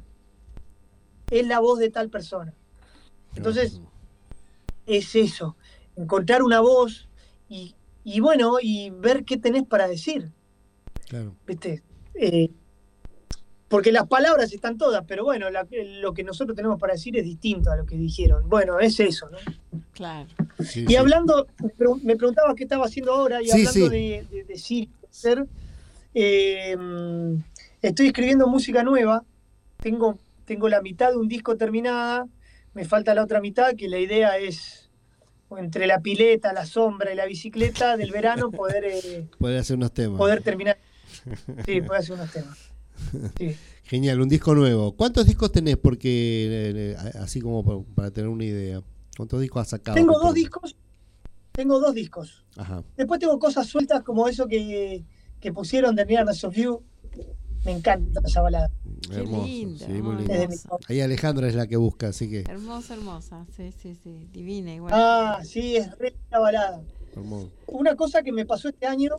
es la voz de tal persona. Entonces, es eso, encontrar una voz y, y bueno, y ver qué tenés para decir, Claro. ¿viste? Eh, porque las palabras están todas, pero bueno, la- lo que nosotros tenemos para decir es distinto a lo que dijeron. Bueno, es eso, ¿no? Claro. Sí, Y sí. hablando, me pregun- me preguntabas qué estaba haciendo ahora, y Sí, hablando sí. de, de, de Siri, ser, eh, estoy escribiendo música nueva, tengo, tengo la mitad de un disco terminada, me falta la otra mitad, que la idea es, entre la pileta, la sombra y la bicicleta del verano, poder, eh, Poder hacer unos temas. poder terminar. Sí, poder hacer unos temas. Sí. Genial, un disco nuevo. ¿Cuántos discos tenés? Porque, eh, eh, así como pa- para tener una idea. ¿Cuántos discos has sacado? Tengo dos discos. Tengo dos discos. Ajá. Después tengo cosas sueltas como eso que, que pusieron de Nearness of You. Me encanta esa balada. Qué Hermoso, linda, sí, muy hermosa. lindo. Ahí Alejandra es la que busca, así que. Hermosa, hermosa. Sí, sí, sí. Divina igual. Ah, sí, es re la balada. Hermoso. Una cosa que me pasó este año,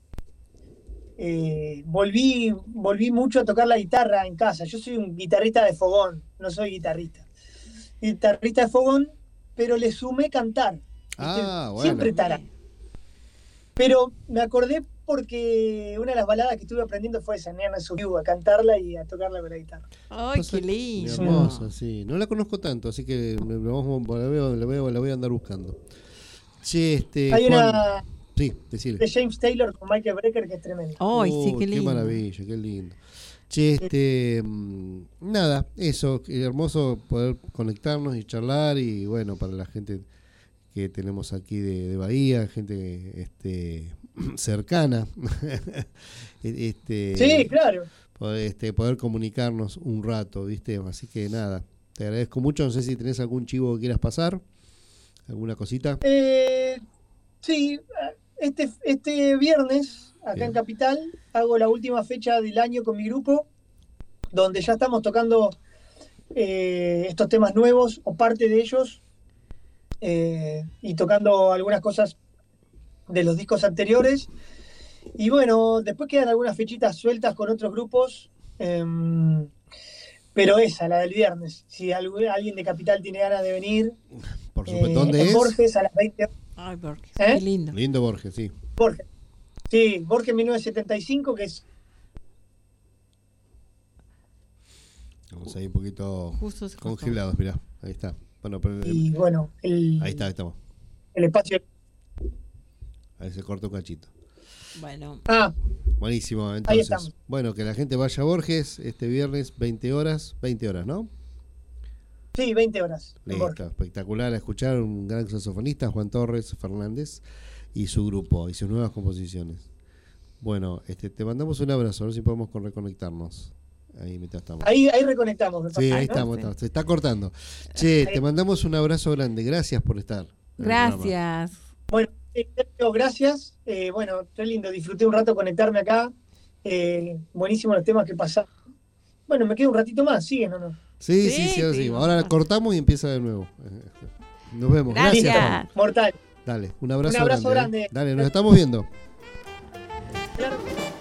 eh, volví, volví mucho a tocar la guitarra en casa. Yo soy un guitarrista de fogón, no soy guitarrista. Guitarrista de fogón, pero le sumé cantar. Ah, bueno. Siempre tara. Pero me acordé porque una de las baladas que estuve aprendiendo fue esa, Nearness of You, a cantarla y a tocarla con la guitarra. Ay, qué lindo. Hermosa, sí. No la conozco tanto, así que me, me vamos, la, veo, la, veo, la voy a andar buscando. Sí, este. Hay Juan, una sí, decile. de James Taylor con Michael Brecker que es tremenda. Ay, sí, Uy, qué lindo. Qué maravilla, qué lindo. Che, este, mmm, nada, eso, hermoso poder conectarnos y charlar y bueno, para la gente que tenemos aquí de, de Bahía, gente este, cercana, este, Sí, claro. poder, este, poder comunicarnos un rato, ¿viste? Así que nada, te agradezco mucho, no sé si tenés algún chivo que quieras pasar, alguna cosita. Eh, sí, este, este viernes, acá Bien. en Capital, hago la última fecha del año con mi grupo, donde ya estamos tocando eh, estos temas nuevos o parte de ellos, eh, y tocando algunas cosas de los discos anteriores. Y bueno, después quedan algunas fechitas sueltas con otros grupos, eh, pero esa, la del viernes. Si algu- alguien de Capital tiene ganas de venir, Por supuesto, eh, ¿dónde en es? Borges a las veinte. Ay, Borges, ¿Eh? qué lindo. Lindo Borges, sí. Borges. Sí, Borges mil novecientos setenta y cinco, que es Vamos ahí un poquito Justo se cortó. congelados, mirá, ahí está. Bueno, pero, y bueno, el, ahí está, ahí estamos. el espacio. Ahí se corta un cachito. Bueno, Ah, Buenísimo, Ahí entonces. estamos. Bueno, que la gente vaya a Borges este viernes, veinte horas, veinte horas, ¿no? sí, veinte horas. en Listo, Borges. espectacular a escuchar un gran saxofonista, Juan Torres Fernández, y su grupo, y sus nuevas composiciones. Bueno, este, te mandamos un abrazo, a ver si podemos con- reconectarnos. Ahí mientras estamos. Ahí, ahí reconectamos. me Sí, parece, ahí ¿no? estamos, Sí. estamos, se está cortando. Che, te mandamos un abrazo grande, gracias por estar. en el programa. gracias. Bueno, eh, Sergio, gracias. Eh, bueno, qué lindo, disfruté un rato conectarme acá. Eh, buenísimo los temas que pasaron. Bueno, me quedo un ratito más, ¿siguen o no? Sí, sí, Sí, sí, ahora sí. sí, Ahora vamos. cortamos y empieza de nuevo. Nos vemos. Gracias. Gracias. Listo, mortal. Dale, un abrazo, Un abrazo grande. ¿eh? grande. Dale, nos estamos viendo. Claro.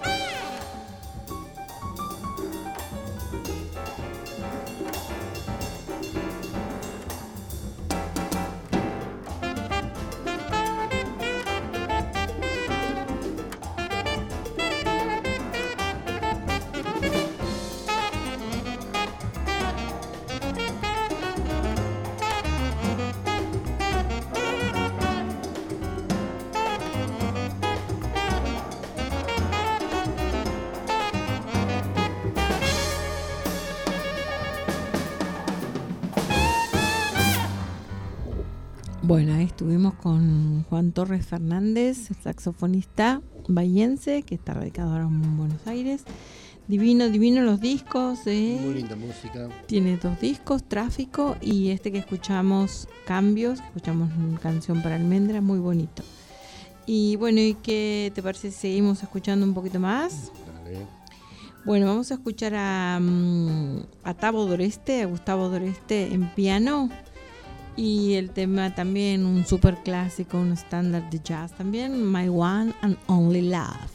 Bueno, ahí estuvimos con Juan Torres Fernández, saxofonista bahiense, que está radicado ahora en Buenos Aires. Divino, divino los discos. eh. Muy linda música. Tiene dos discos, Tráfico y este que escuchamos, Cambios, que escuchamos una canción para Almendra, muy bonito. Y bueno, ¿y qué te parece si seguimos escuchando un poquito más? Dale. Bueno, vamos a escuchar a, mm, a Tavo Doreste, a Gustavo Doreste en piano. Y el tema también, un super clásico, un estándar de jazz también, My One and Only Love.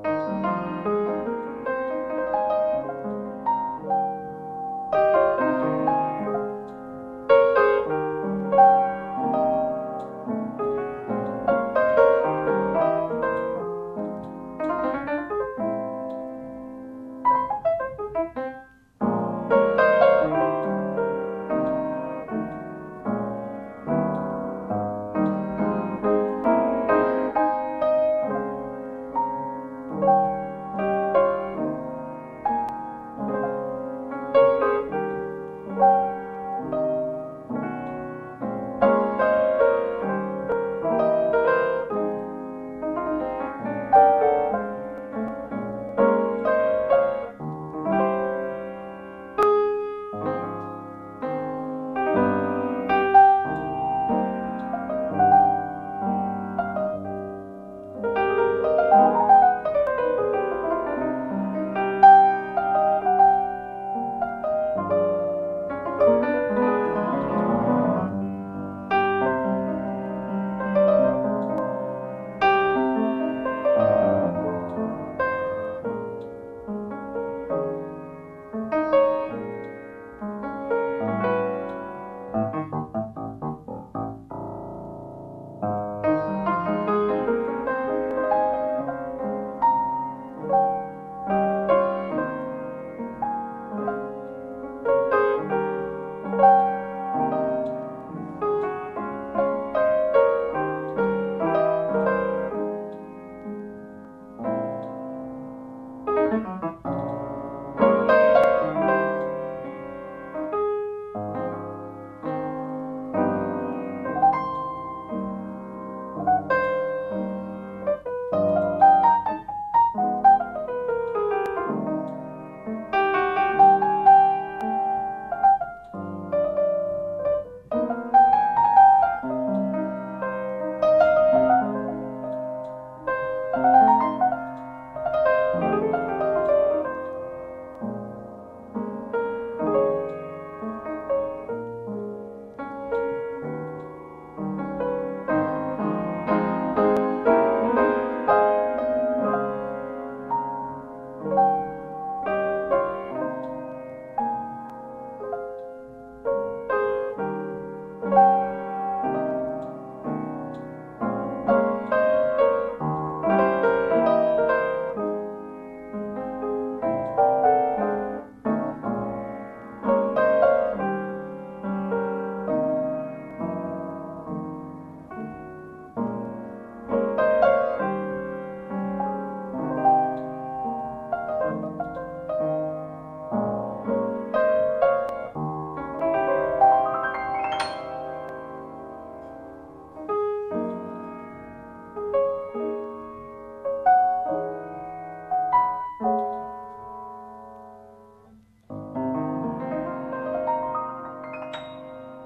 Thank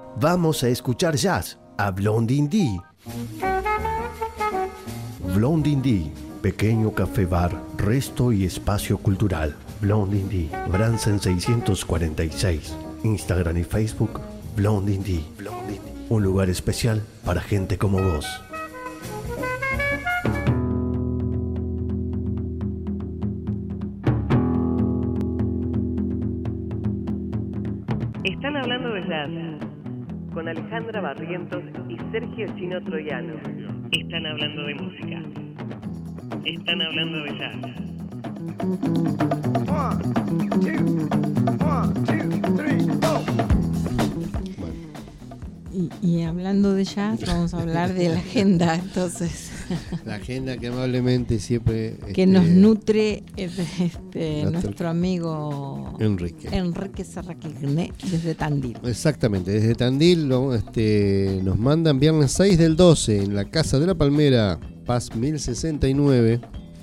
Vamos a escuchar jazz a Blondindí. Blondindí, pequeño café bar, resto y espacio cultural. Blondindí, Bransen seiscientos cuarenta y seis. Instagram y Facebook, Blondindí. Blondindí, un lugar especial para gente como vos. Están hablando de jazz con Alejandra Barrientos y Sergio Chino Troyano. Están hablando de música. Están hablando de jazz. One, two, one, two, three, go. Y, y hablando de jazz, vamos a hablar de la agenda, entonces. La agenda que amablemente siempre... Que este, nos nutre este, nuestro, nuestro amigo Enrique. Enrique Serraquigné desde Tandil. Exactamente, desde Tandil lo, este, nos mandan viernes seis del doce en la Casa de la Palmera, Paz mil sesenta y nueve,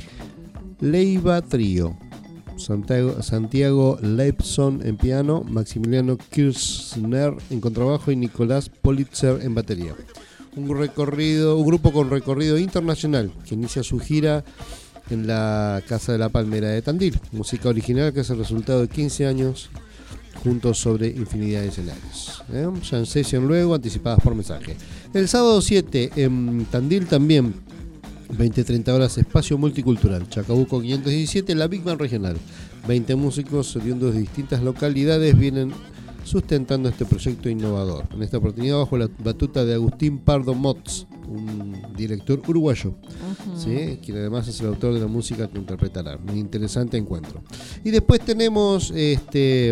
Leiva Trío. Santiago, Santiago Leibson en piano, Maximiliano Kirchner en contrabajo y Nicolás Politzer en batería. Un recorrido, un grupo con recorrido internacional que inicia su gira en la Casa de la Palmera de Tandil. Música original que es el resultado de quince años juntos sobre infinidad de escenarios. ¿Eh? Ya en sesión luego, anticipadas por mensaje. El sábado siete en Tandil también, veinte a treinta horas, espacio multicultural. Chacabuco quinientos diecisiete, la Big Band regional. veinte músicos oriundos de distintas localidades vienen sustentando este proyecto innovador. En esta oportunidad bajo la batuta de Agustín Pardo Motz, un director uruguayo, uh-huh. ¿sí? Quien además es el autor de la música que interpretará. Un interesante encuentro. Y después tenemos este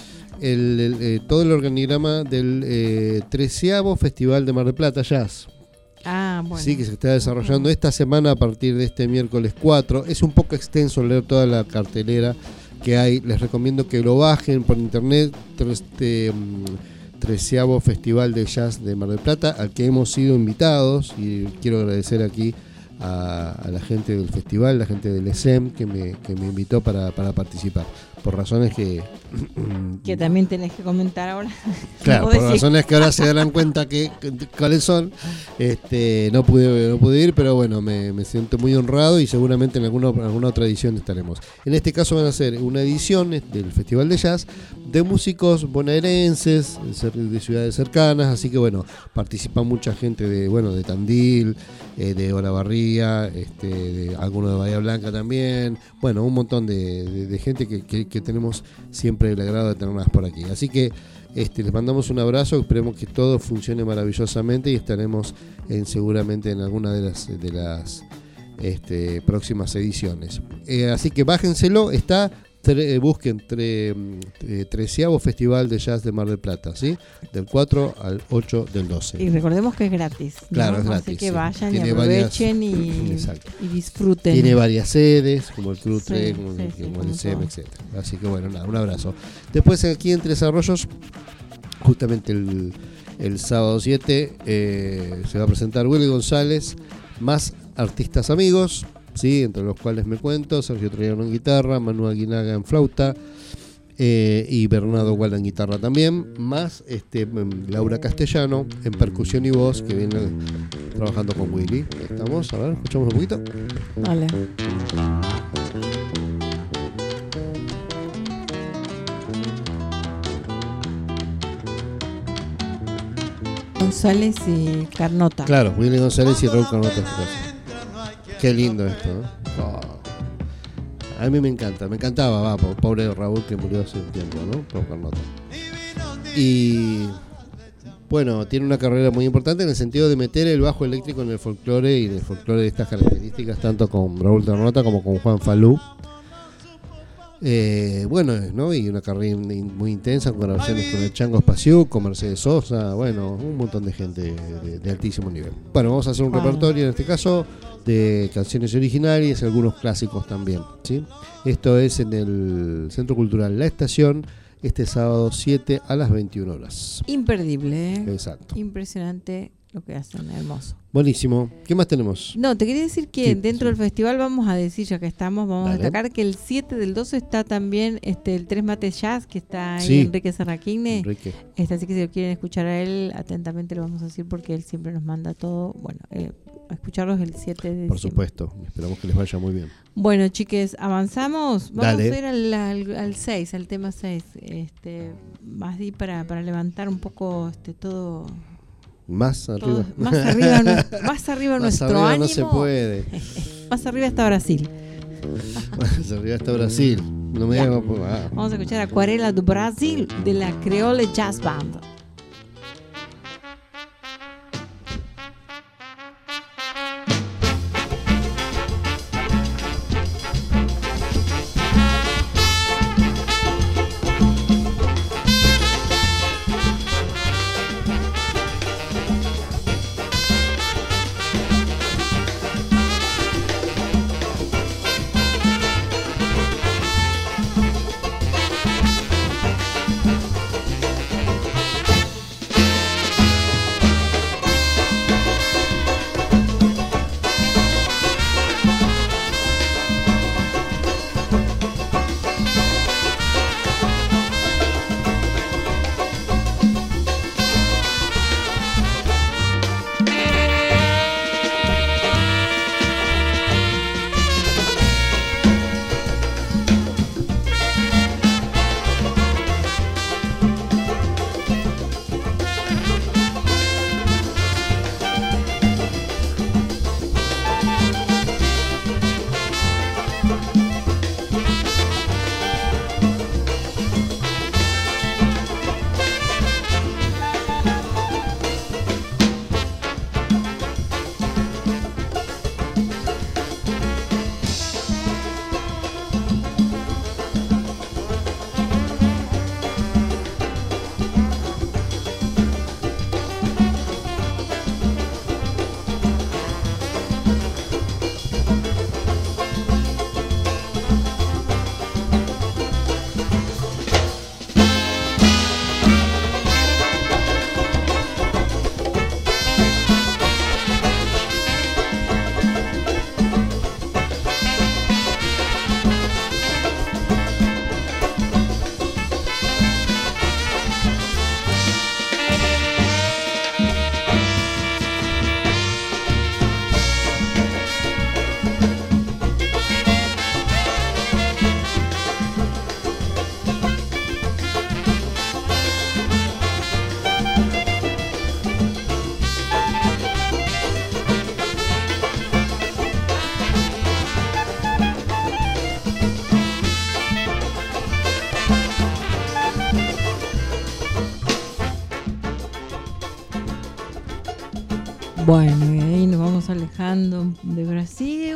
el, el, eh, todo el organigrama del eh, treceavo Festival de Mar del Plata Jazz. Ah, bueno. Sí, que se está desarrollando esta semana a partir de este miércoles cuatro. Es un poco extenso leer toda la cartelera que hay. Les recomiendo que lo bajen por internet. Este um, treceavo Festival de Jazz de Mar del Plata, al que hemos sido invitados, y quiero agradecer aquí a, a la gente del festival, la gente del E S E M que me, que me invitó para, para participar. Por razones que... que también tenés que comentar ahora. Claro, por razones que ahora se darán cuenta que, que cuáles son. Este, no pude no pude ir, pero bueno, me, me siento muy honrado y seguramente en alguna, alguna otra edición estaremos. En este caso van a ser una edición del Festival de Jazz de músicos bonaerenses, de ciudades cercanas, así que bueno, participa mucha gente de bueno de Tandil, eh, de Olavarría, este, de algunos de Bahía Blanca también, bueno, un montón de, de, de gente que, que que tenemos siempre el agrado de tenerlas por aquí. Así que este, les mandamos un abrazo, esperemos que todo funcione maravillosamente y estaremos en, seguramente en alguna de las, de las este, próximas ediciones. Eh, así que bájenselo, está, tre, busquen tre, eh, treceavo Festival de Jazz de Mar del Plata, ¿sí? Del cuatro al ocho del doce. Y recordemos que es gratis. Claro, ¿no? es gratis. Así que sí. vayan Tiene y aprovechen varias, y, y disfruten. Tiene varias sedes, como el Club sí, tres, como, sí, el, sí, como el como E S E M, todo. etcétera. Así que bueno, nada, un abrazo. Después aquí en Tres Arroyos, justamente el, el sábado siete, eh, se va a presentar Willy González, más artistas amigos, ¿sí? Entre los cuales me cuento, Sergio Troyano en guitarra, Manu Aguinaga en flauta, eh, y Bernardo Guala en guitarra también, más este, Laura Castellano en percusión y voz, que viene trabajando con Willy. Estamos, a ver, escuchamos un poquito. Vale. González y Carnota. Claro, Willy González y Raúl Carnota. Qué lindo esto, ¿no? Oh. A mí me encanta, me encantaba, va, pobre Raúl que murió hace un tiempo, ¿no? Raúl Carnota. Y bueno, tiene una carrera muy importante en el sentido de meter el bajo eléctrico en el folclore y en el folclore de estas características, tanto con Raúl Carnota como con Juan Falú. Eh, bueno, ¿no? Y una carrera muy intensa con grabaciones con el Chango Espaciú, con Mercedes Sosa, bueno, un montón de gente de, de altísimo nivel. Bueno, vamos a hacer un repertorio en este caso de canciones originales y algunos clásicos también, ¿sí? Esto es en el Centro Cultural La Estación, este sábado siete a las veintiuna horas. Imperdible, ¿eh? Exacto. Impresionante lo que hacen, hermoso. Buenísimo. ¿Qué más tenemos? No, te quería decir que Sí, dentro sí. del festival vamos a decir, ya que estamos, vamos Dale. a destacar que el siete del doce está también este el Tres Mates Jazz, que está ahí Sí. Enrique Serraquine. Enrique. Este, así que si lo quieren escuchar a él, atentamente lo vamos a decir porque él siempre nos manda todo. Bueno, eh, a escucharlos el siete de diciembre. Por supuesto. Esperamos que les vaya muy bien. Bueno, chiques, avanzamos. Vamos Dale. a ir al, al, al seis, al tema seis. Este, más di para, para levantar un poco este todo. Más todo- arriba. más arriba, nu- más arriba Más nuestro arriba ánimo. no se puede. Más arriba está Brasil. Más arriba está Brasil. No me Ya. digas. Ah. Vamos a escuchar Acuarela do Brasil de la Creole Jazz Band. Bueno, y ahí nos vamos alejando de Brasil.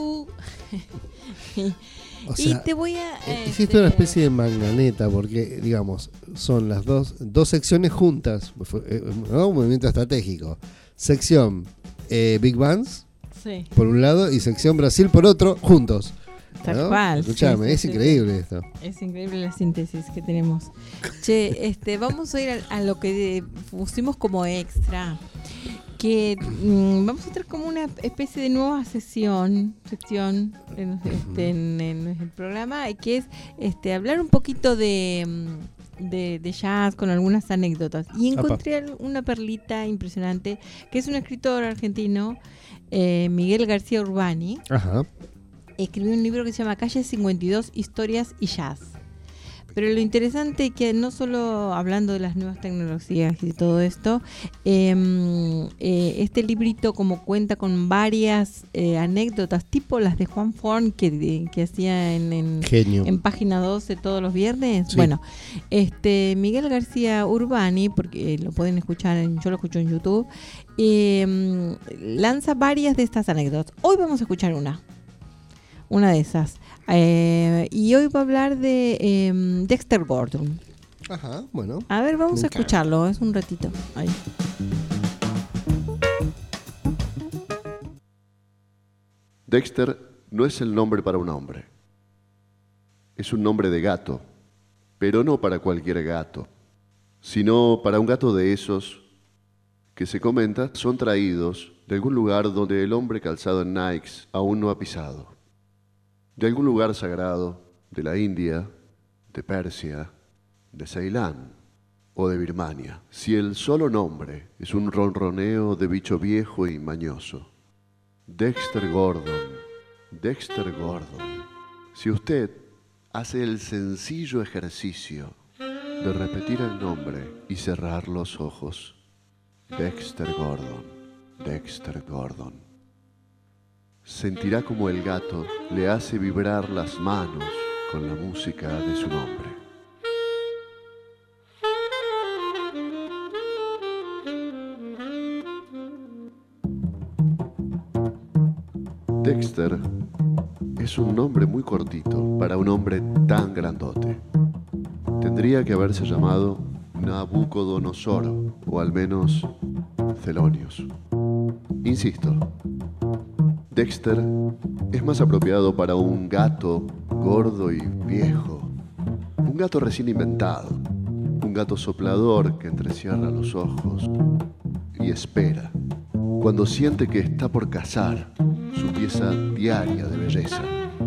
y, O y sea, te voy a... eh, este, Hiciste una especie de manganeta porque, digamos, son las dos, dos secciones juntas. Fue, eh, ¿no? Un movimiento estratégico. Sección eh, Big Bands, Sí, por un lado, y sección Brasil por otro, juntos. tal ¿no? cual. Escuchame, sí, sí, es sí, increíble esto. sí. Es increíble la síntesis que tenemos. Che, este, vamos a ir a, a lo que pusimos como extra. Que mm, vamos a tener como una especie de nueva sesión, sección en, este, en, en el programa, que es este hablar un poquito de, mm, de, de jazz con algunas anécdotas. Y encontré al- una perlita impresionante, que es un escritor argentino, eh, Miguel García Urbani. Ajá. Escribió un libro que se llama Calle cincuenta y dos, Historias y Jazz. Pero lo interesante es que no solo hablando de las nuevas tecnologías y todo esto, eh, eh, este librito como cuenta con varias eh, anécdotas, tipo las de Juan Forn que, de- que hacía en, en, Genio. en página doce todos los viernes. Sí. Bueno, este Miguel García Urbani, porque eh, lo pueden escuchar, en, yo lo escucho en YouTube, eh, lanza varias de estas anécdotas. Hoy vamos a escuchar una. Una de esas. Eh, y hoy va a hablar de eh, Dexter Gordon. Ajá, bueno. A ver, vamos Me a escucharlo. Es un ratito. Ahí. Dexter no es el nombre para un hombre. Es un nombre de gato, pero no para cualquier gato, sino para un gato de esos que se comenta son traídos de algún lugar donde el hombre calzado en Nikes aún no ha pisado. De algún lugar sagrado, de la India, de Persia, de Ceilán o de Birmania. Si el solo nombre es un ronroneo de bicho viejo y mañoso. Dexter Gordon, Dexter Gordon. Si usted hace el sencillo ejercicio de repetir el nombre y cerrar los ojos, Dexter Gordon, Dexter Gordon, sentirá como el gato le hace vibrar las manos con la música de su nombre. Dexter es un nombre muy cortito para un hombre tan grandote. Tendría que haberse llamado Nabucodonosor, o al menos Thelonious. Insisto, Dexter es más apropiado para un gato gordo y viejo, un gato recién inventado, un gato soplador que entrecierra los ojos y espera cuando siente que está por cazar su pieza diaria de belleza.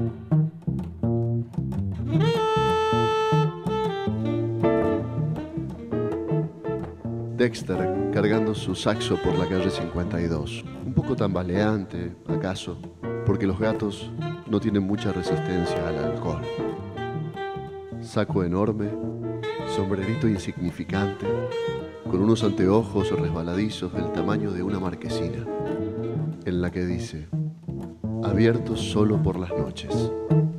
Dexter cargando su saxo por la calle cincuenta y dos, un poco tambaleante, acaso, porque los gatos no tienen mucha resistencia al alcohol. Saco enorme, sombrerito insignificante, con unos anteojos resbaladizos del tamaño de una marquesina, en la que dice, abierto solo por las noches.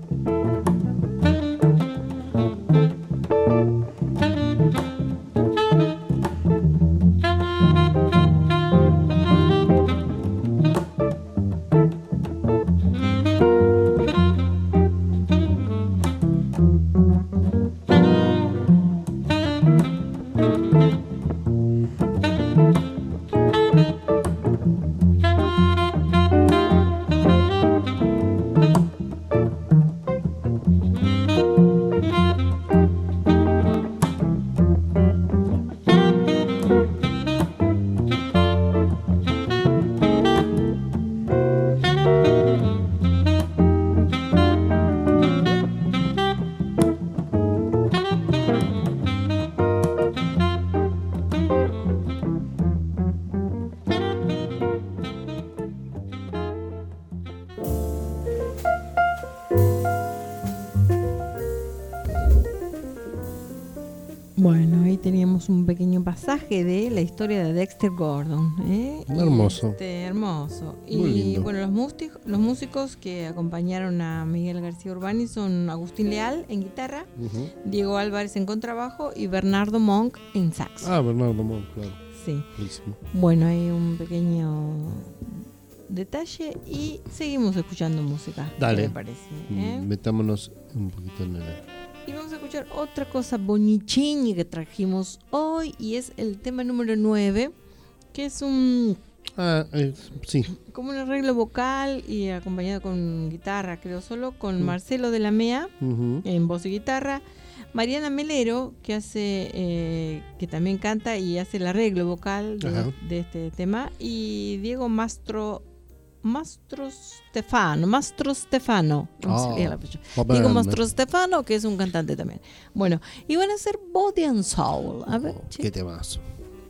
Bueno, ahí teníamos un pequeño pasaje de la historia de Dexter Gordon. ¿eh? Hermoso. Este, hermoso. Muy Y lindo. bueno, los, músicos, los músicos que acompañaron a Miguel García Urbani son Agustín Leal en guitarra, Ujú. Diego Álvarez en contrabajo y Bernardo Monk en saxo. Ah, Bernardo Montt, claro. Sí. Buenísimo. Bueno, hay un pequeño detalle y seguimos escuchando música. Dale. ¿Qué le parece? ¿eh? Mm, Metámonos un poquito en el... Y vamos a escuchar otra cosa bonichiña que trajimos hoy y es el tema número nueve, que es un Ah, eh, sí. como un arreglo vocal y acompañado con guitarra, creo solo, con Mm. Marcelo de la Mea Ujú. en voz y guitarra, Mariana Melero, que hace eh, que también canta y hace el arreglo vocal Ajá. de, de este tema, y Diego Mastro Mastro Stefano, Mastro Stefano, ¿cómo se Ah, lee el apellido? va Diego bene. Mastro Stefano, que es un cantante también. Bueno, y van a hacer Body and Soul. A ver, Oh, che. qué temazo.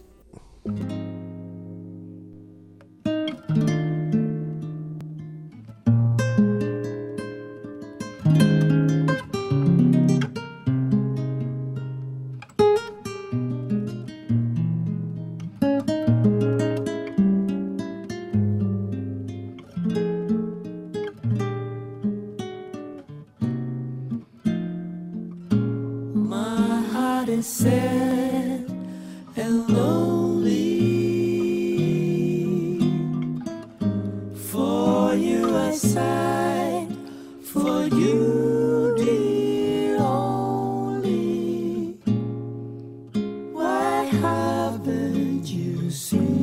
My heart is sad and lonely. For you I sigh, for you dear only. Why haven't you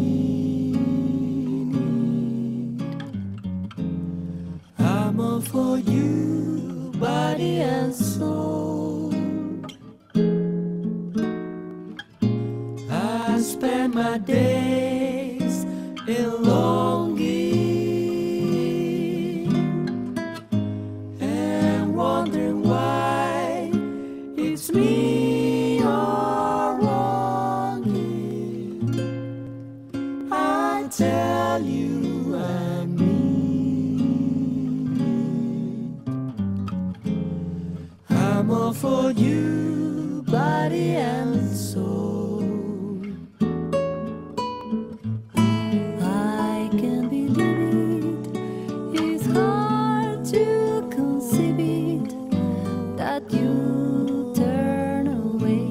seen it? I'm all for you, body and soul. I spend my day while you and me. I'm all for you, body and soul. I can believe it, it's hard to conceive it, that you turn away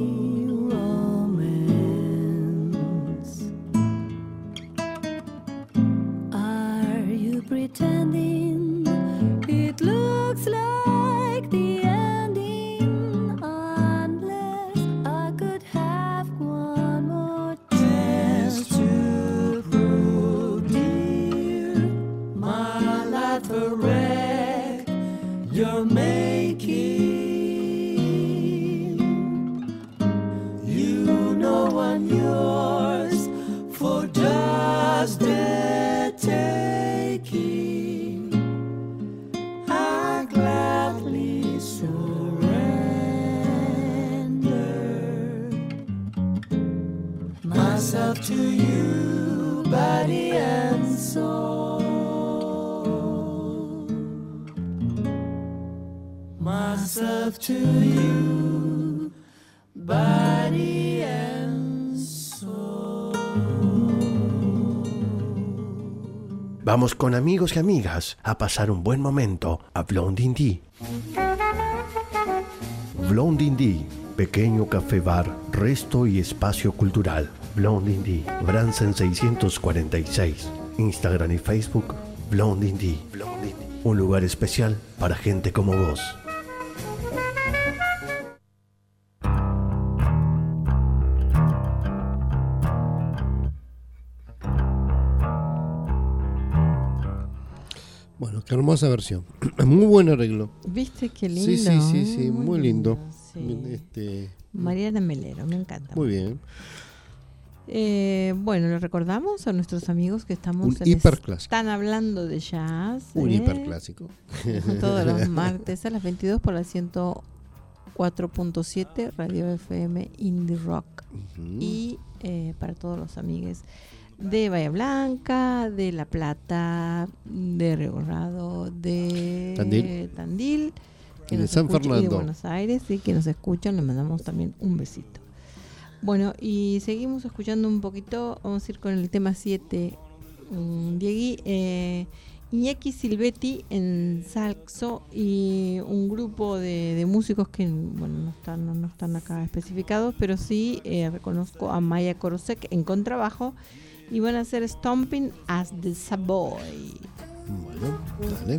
romance. Are you pretending it looks like the ending, unless I could have one more chance to prove, dear, my life a wreck you're making. You know I'm yours for just the taking. I gladly surrender myself to you, body and soul. Myself to you, body and soul. Vamos con amigos y amigas a pasar un buen momento a Blondindy. Blondindy, pequeño café bar, resto y espacio cultural. Blondindy, Bransen seiscientos cuarenta y seis. Instagram y Facebook, Blondindy. Un lugar especial para gente como vos. Bueno, qué hermosa versión. Muy buen arreglo. ¿Viste qué lindo? Sí, sí, sí, sí, muy, muy lindo. Sí. Este, Mariana Melero, me encanta. muy bien. Eh, bueno, les recordamos a nuestros amigos que estamos Un en hiperclásico. Están hablando de jazz. Un ¿eh? hiperclásico. Todos los martes a las veintidós por la ciento cuatro punto siete Radio F M Indie Rock. Ujú. Y eh, para todos los amigos de Bahía Blanca, de La Plata, de Río Colorado, de Tandil. Tandil, que Y de nos San escuchan, y de Fernando. Buenos Aires, y que nos escuchan, les mandamos también un besito. Bueno, y seguimos escuchando un poquito, vamos a ir con el tema siete. Um, Diegui, eh, Iñaki Silvetti en saxo y un grupo de, de músicos que bueno no están, no, no están acá especificados, pero sí eh, reconozco a Maya Korosek en contrabajo y van a hacer Stomping as the Savoy. Bueno, dale.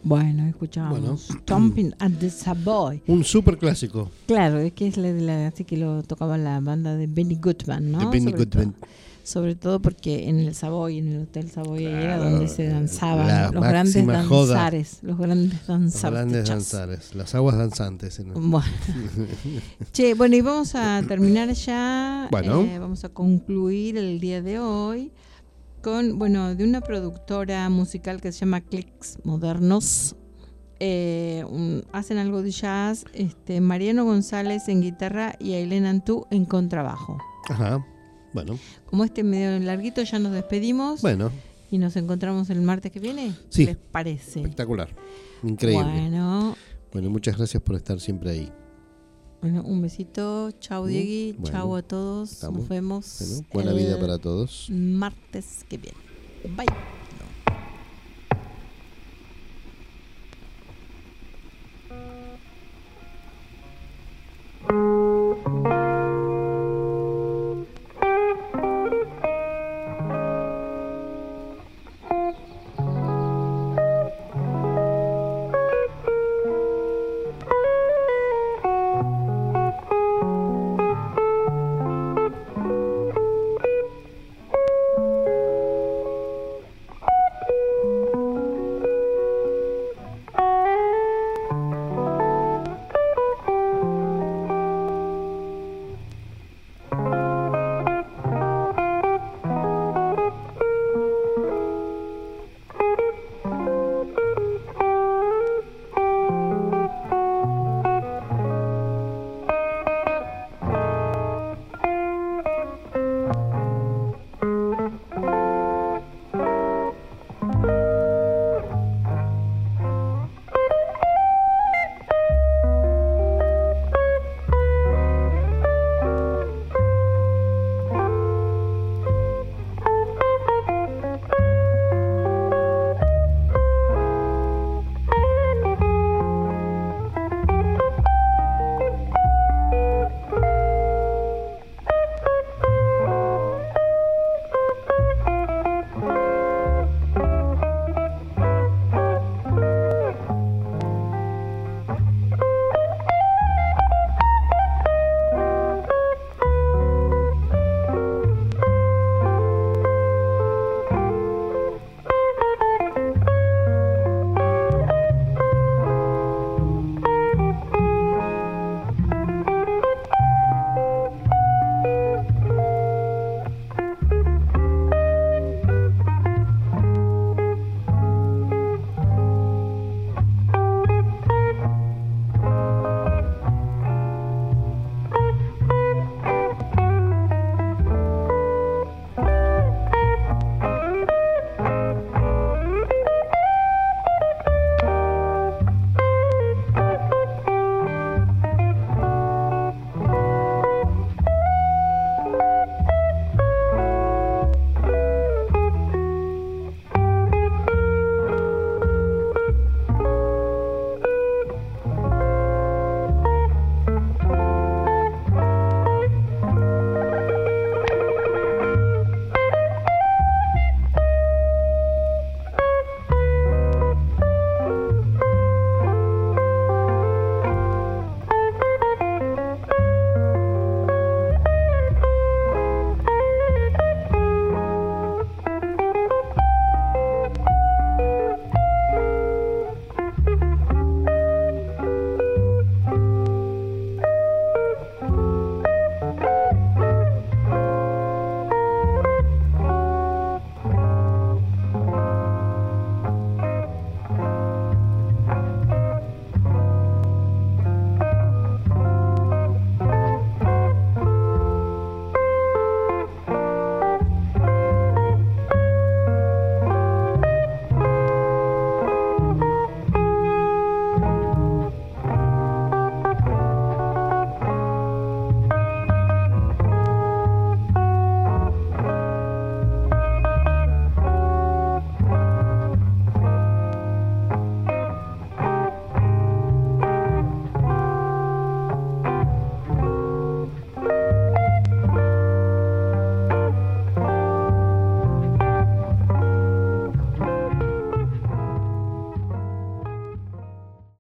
Bueno, escuchábamos Bueno. Stomping at the Savoy. Un super clásico. Claro, es que es la de la, así que lo tocaba la banda de Benny Goodman, ¿no? De Benny sobre Goodman. Todo, sobre todo porque en el Savoy, en el Hotel Savoy, ahí era Claro, donde se danzaban la los grandes máxima joda. danzares, los grandes Los danzares. grandes danzares, las aguas danzantes. ¿no? Bueno. Che, bueno, y vamos a terminar ya. Bueno. eh, vamos a concluir el día de hoy con, bueno, de una productora musical que se llama Clicks Modernos. Eh, un- hacen algo de jazz. Este, Mariano González en guitarra y Ailén Antú en contrabajo. Ajá. Bueno. Como este medio larguito, ya nos despedimos. Bueno. Y nos encontramos el martes que viene. Sí. ¿Qué les parece? Espectacular. Increíble. Bueno. Bueno, muchas gracias por estar siempre ahí. Bueno, un besito. Chau, Diegui. Bueno, Chau a todos. estamos. Nos vemos. Bueno, buena el vida para todos. Martes que viene. Bye.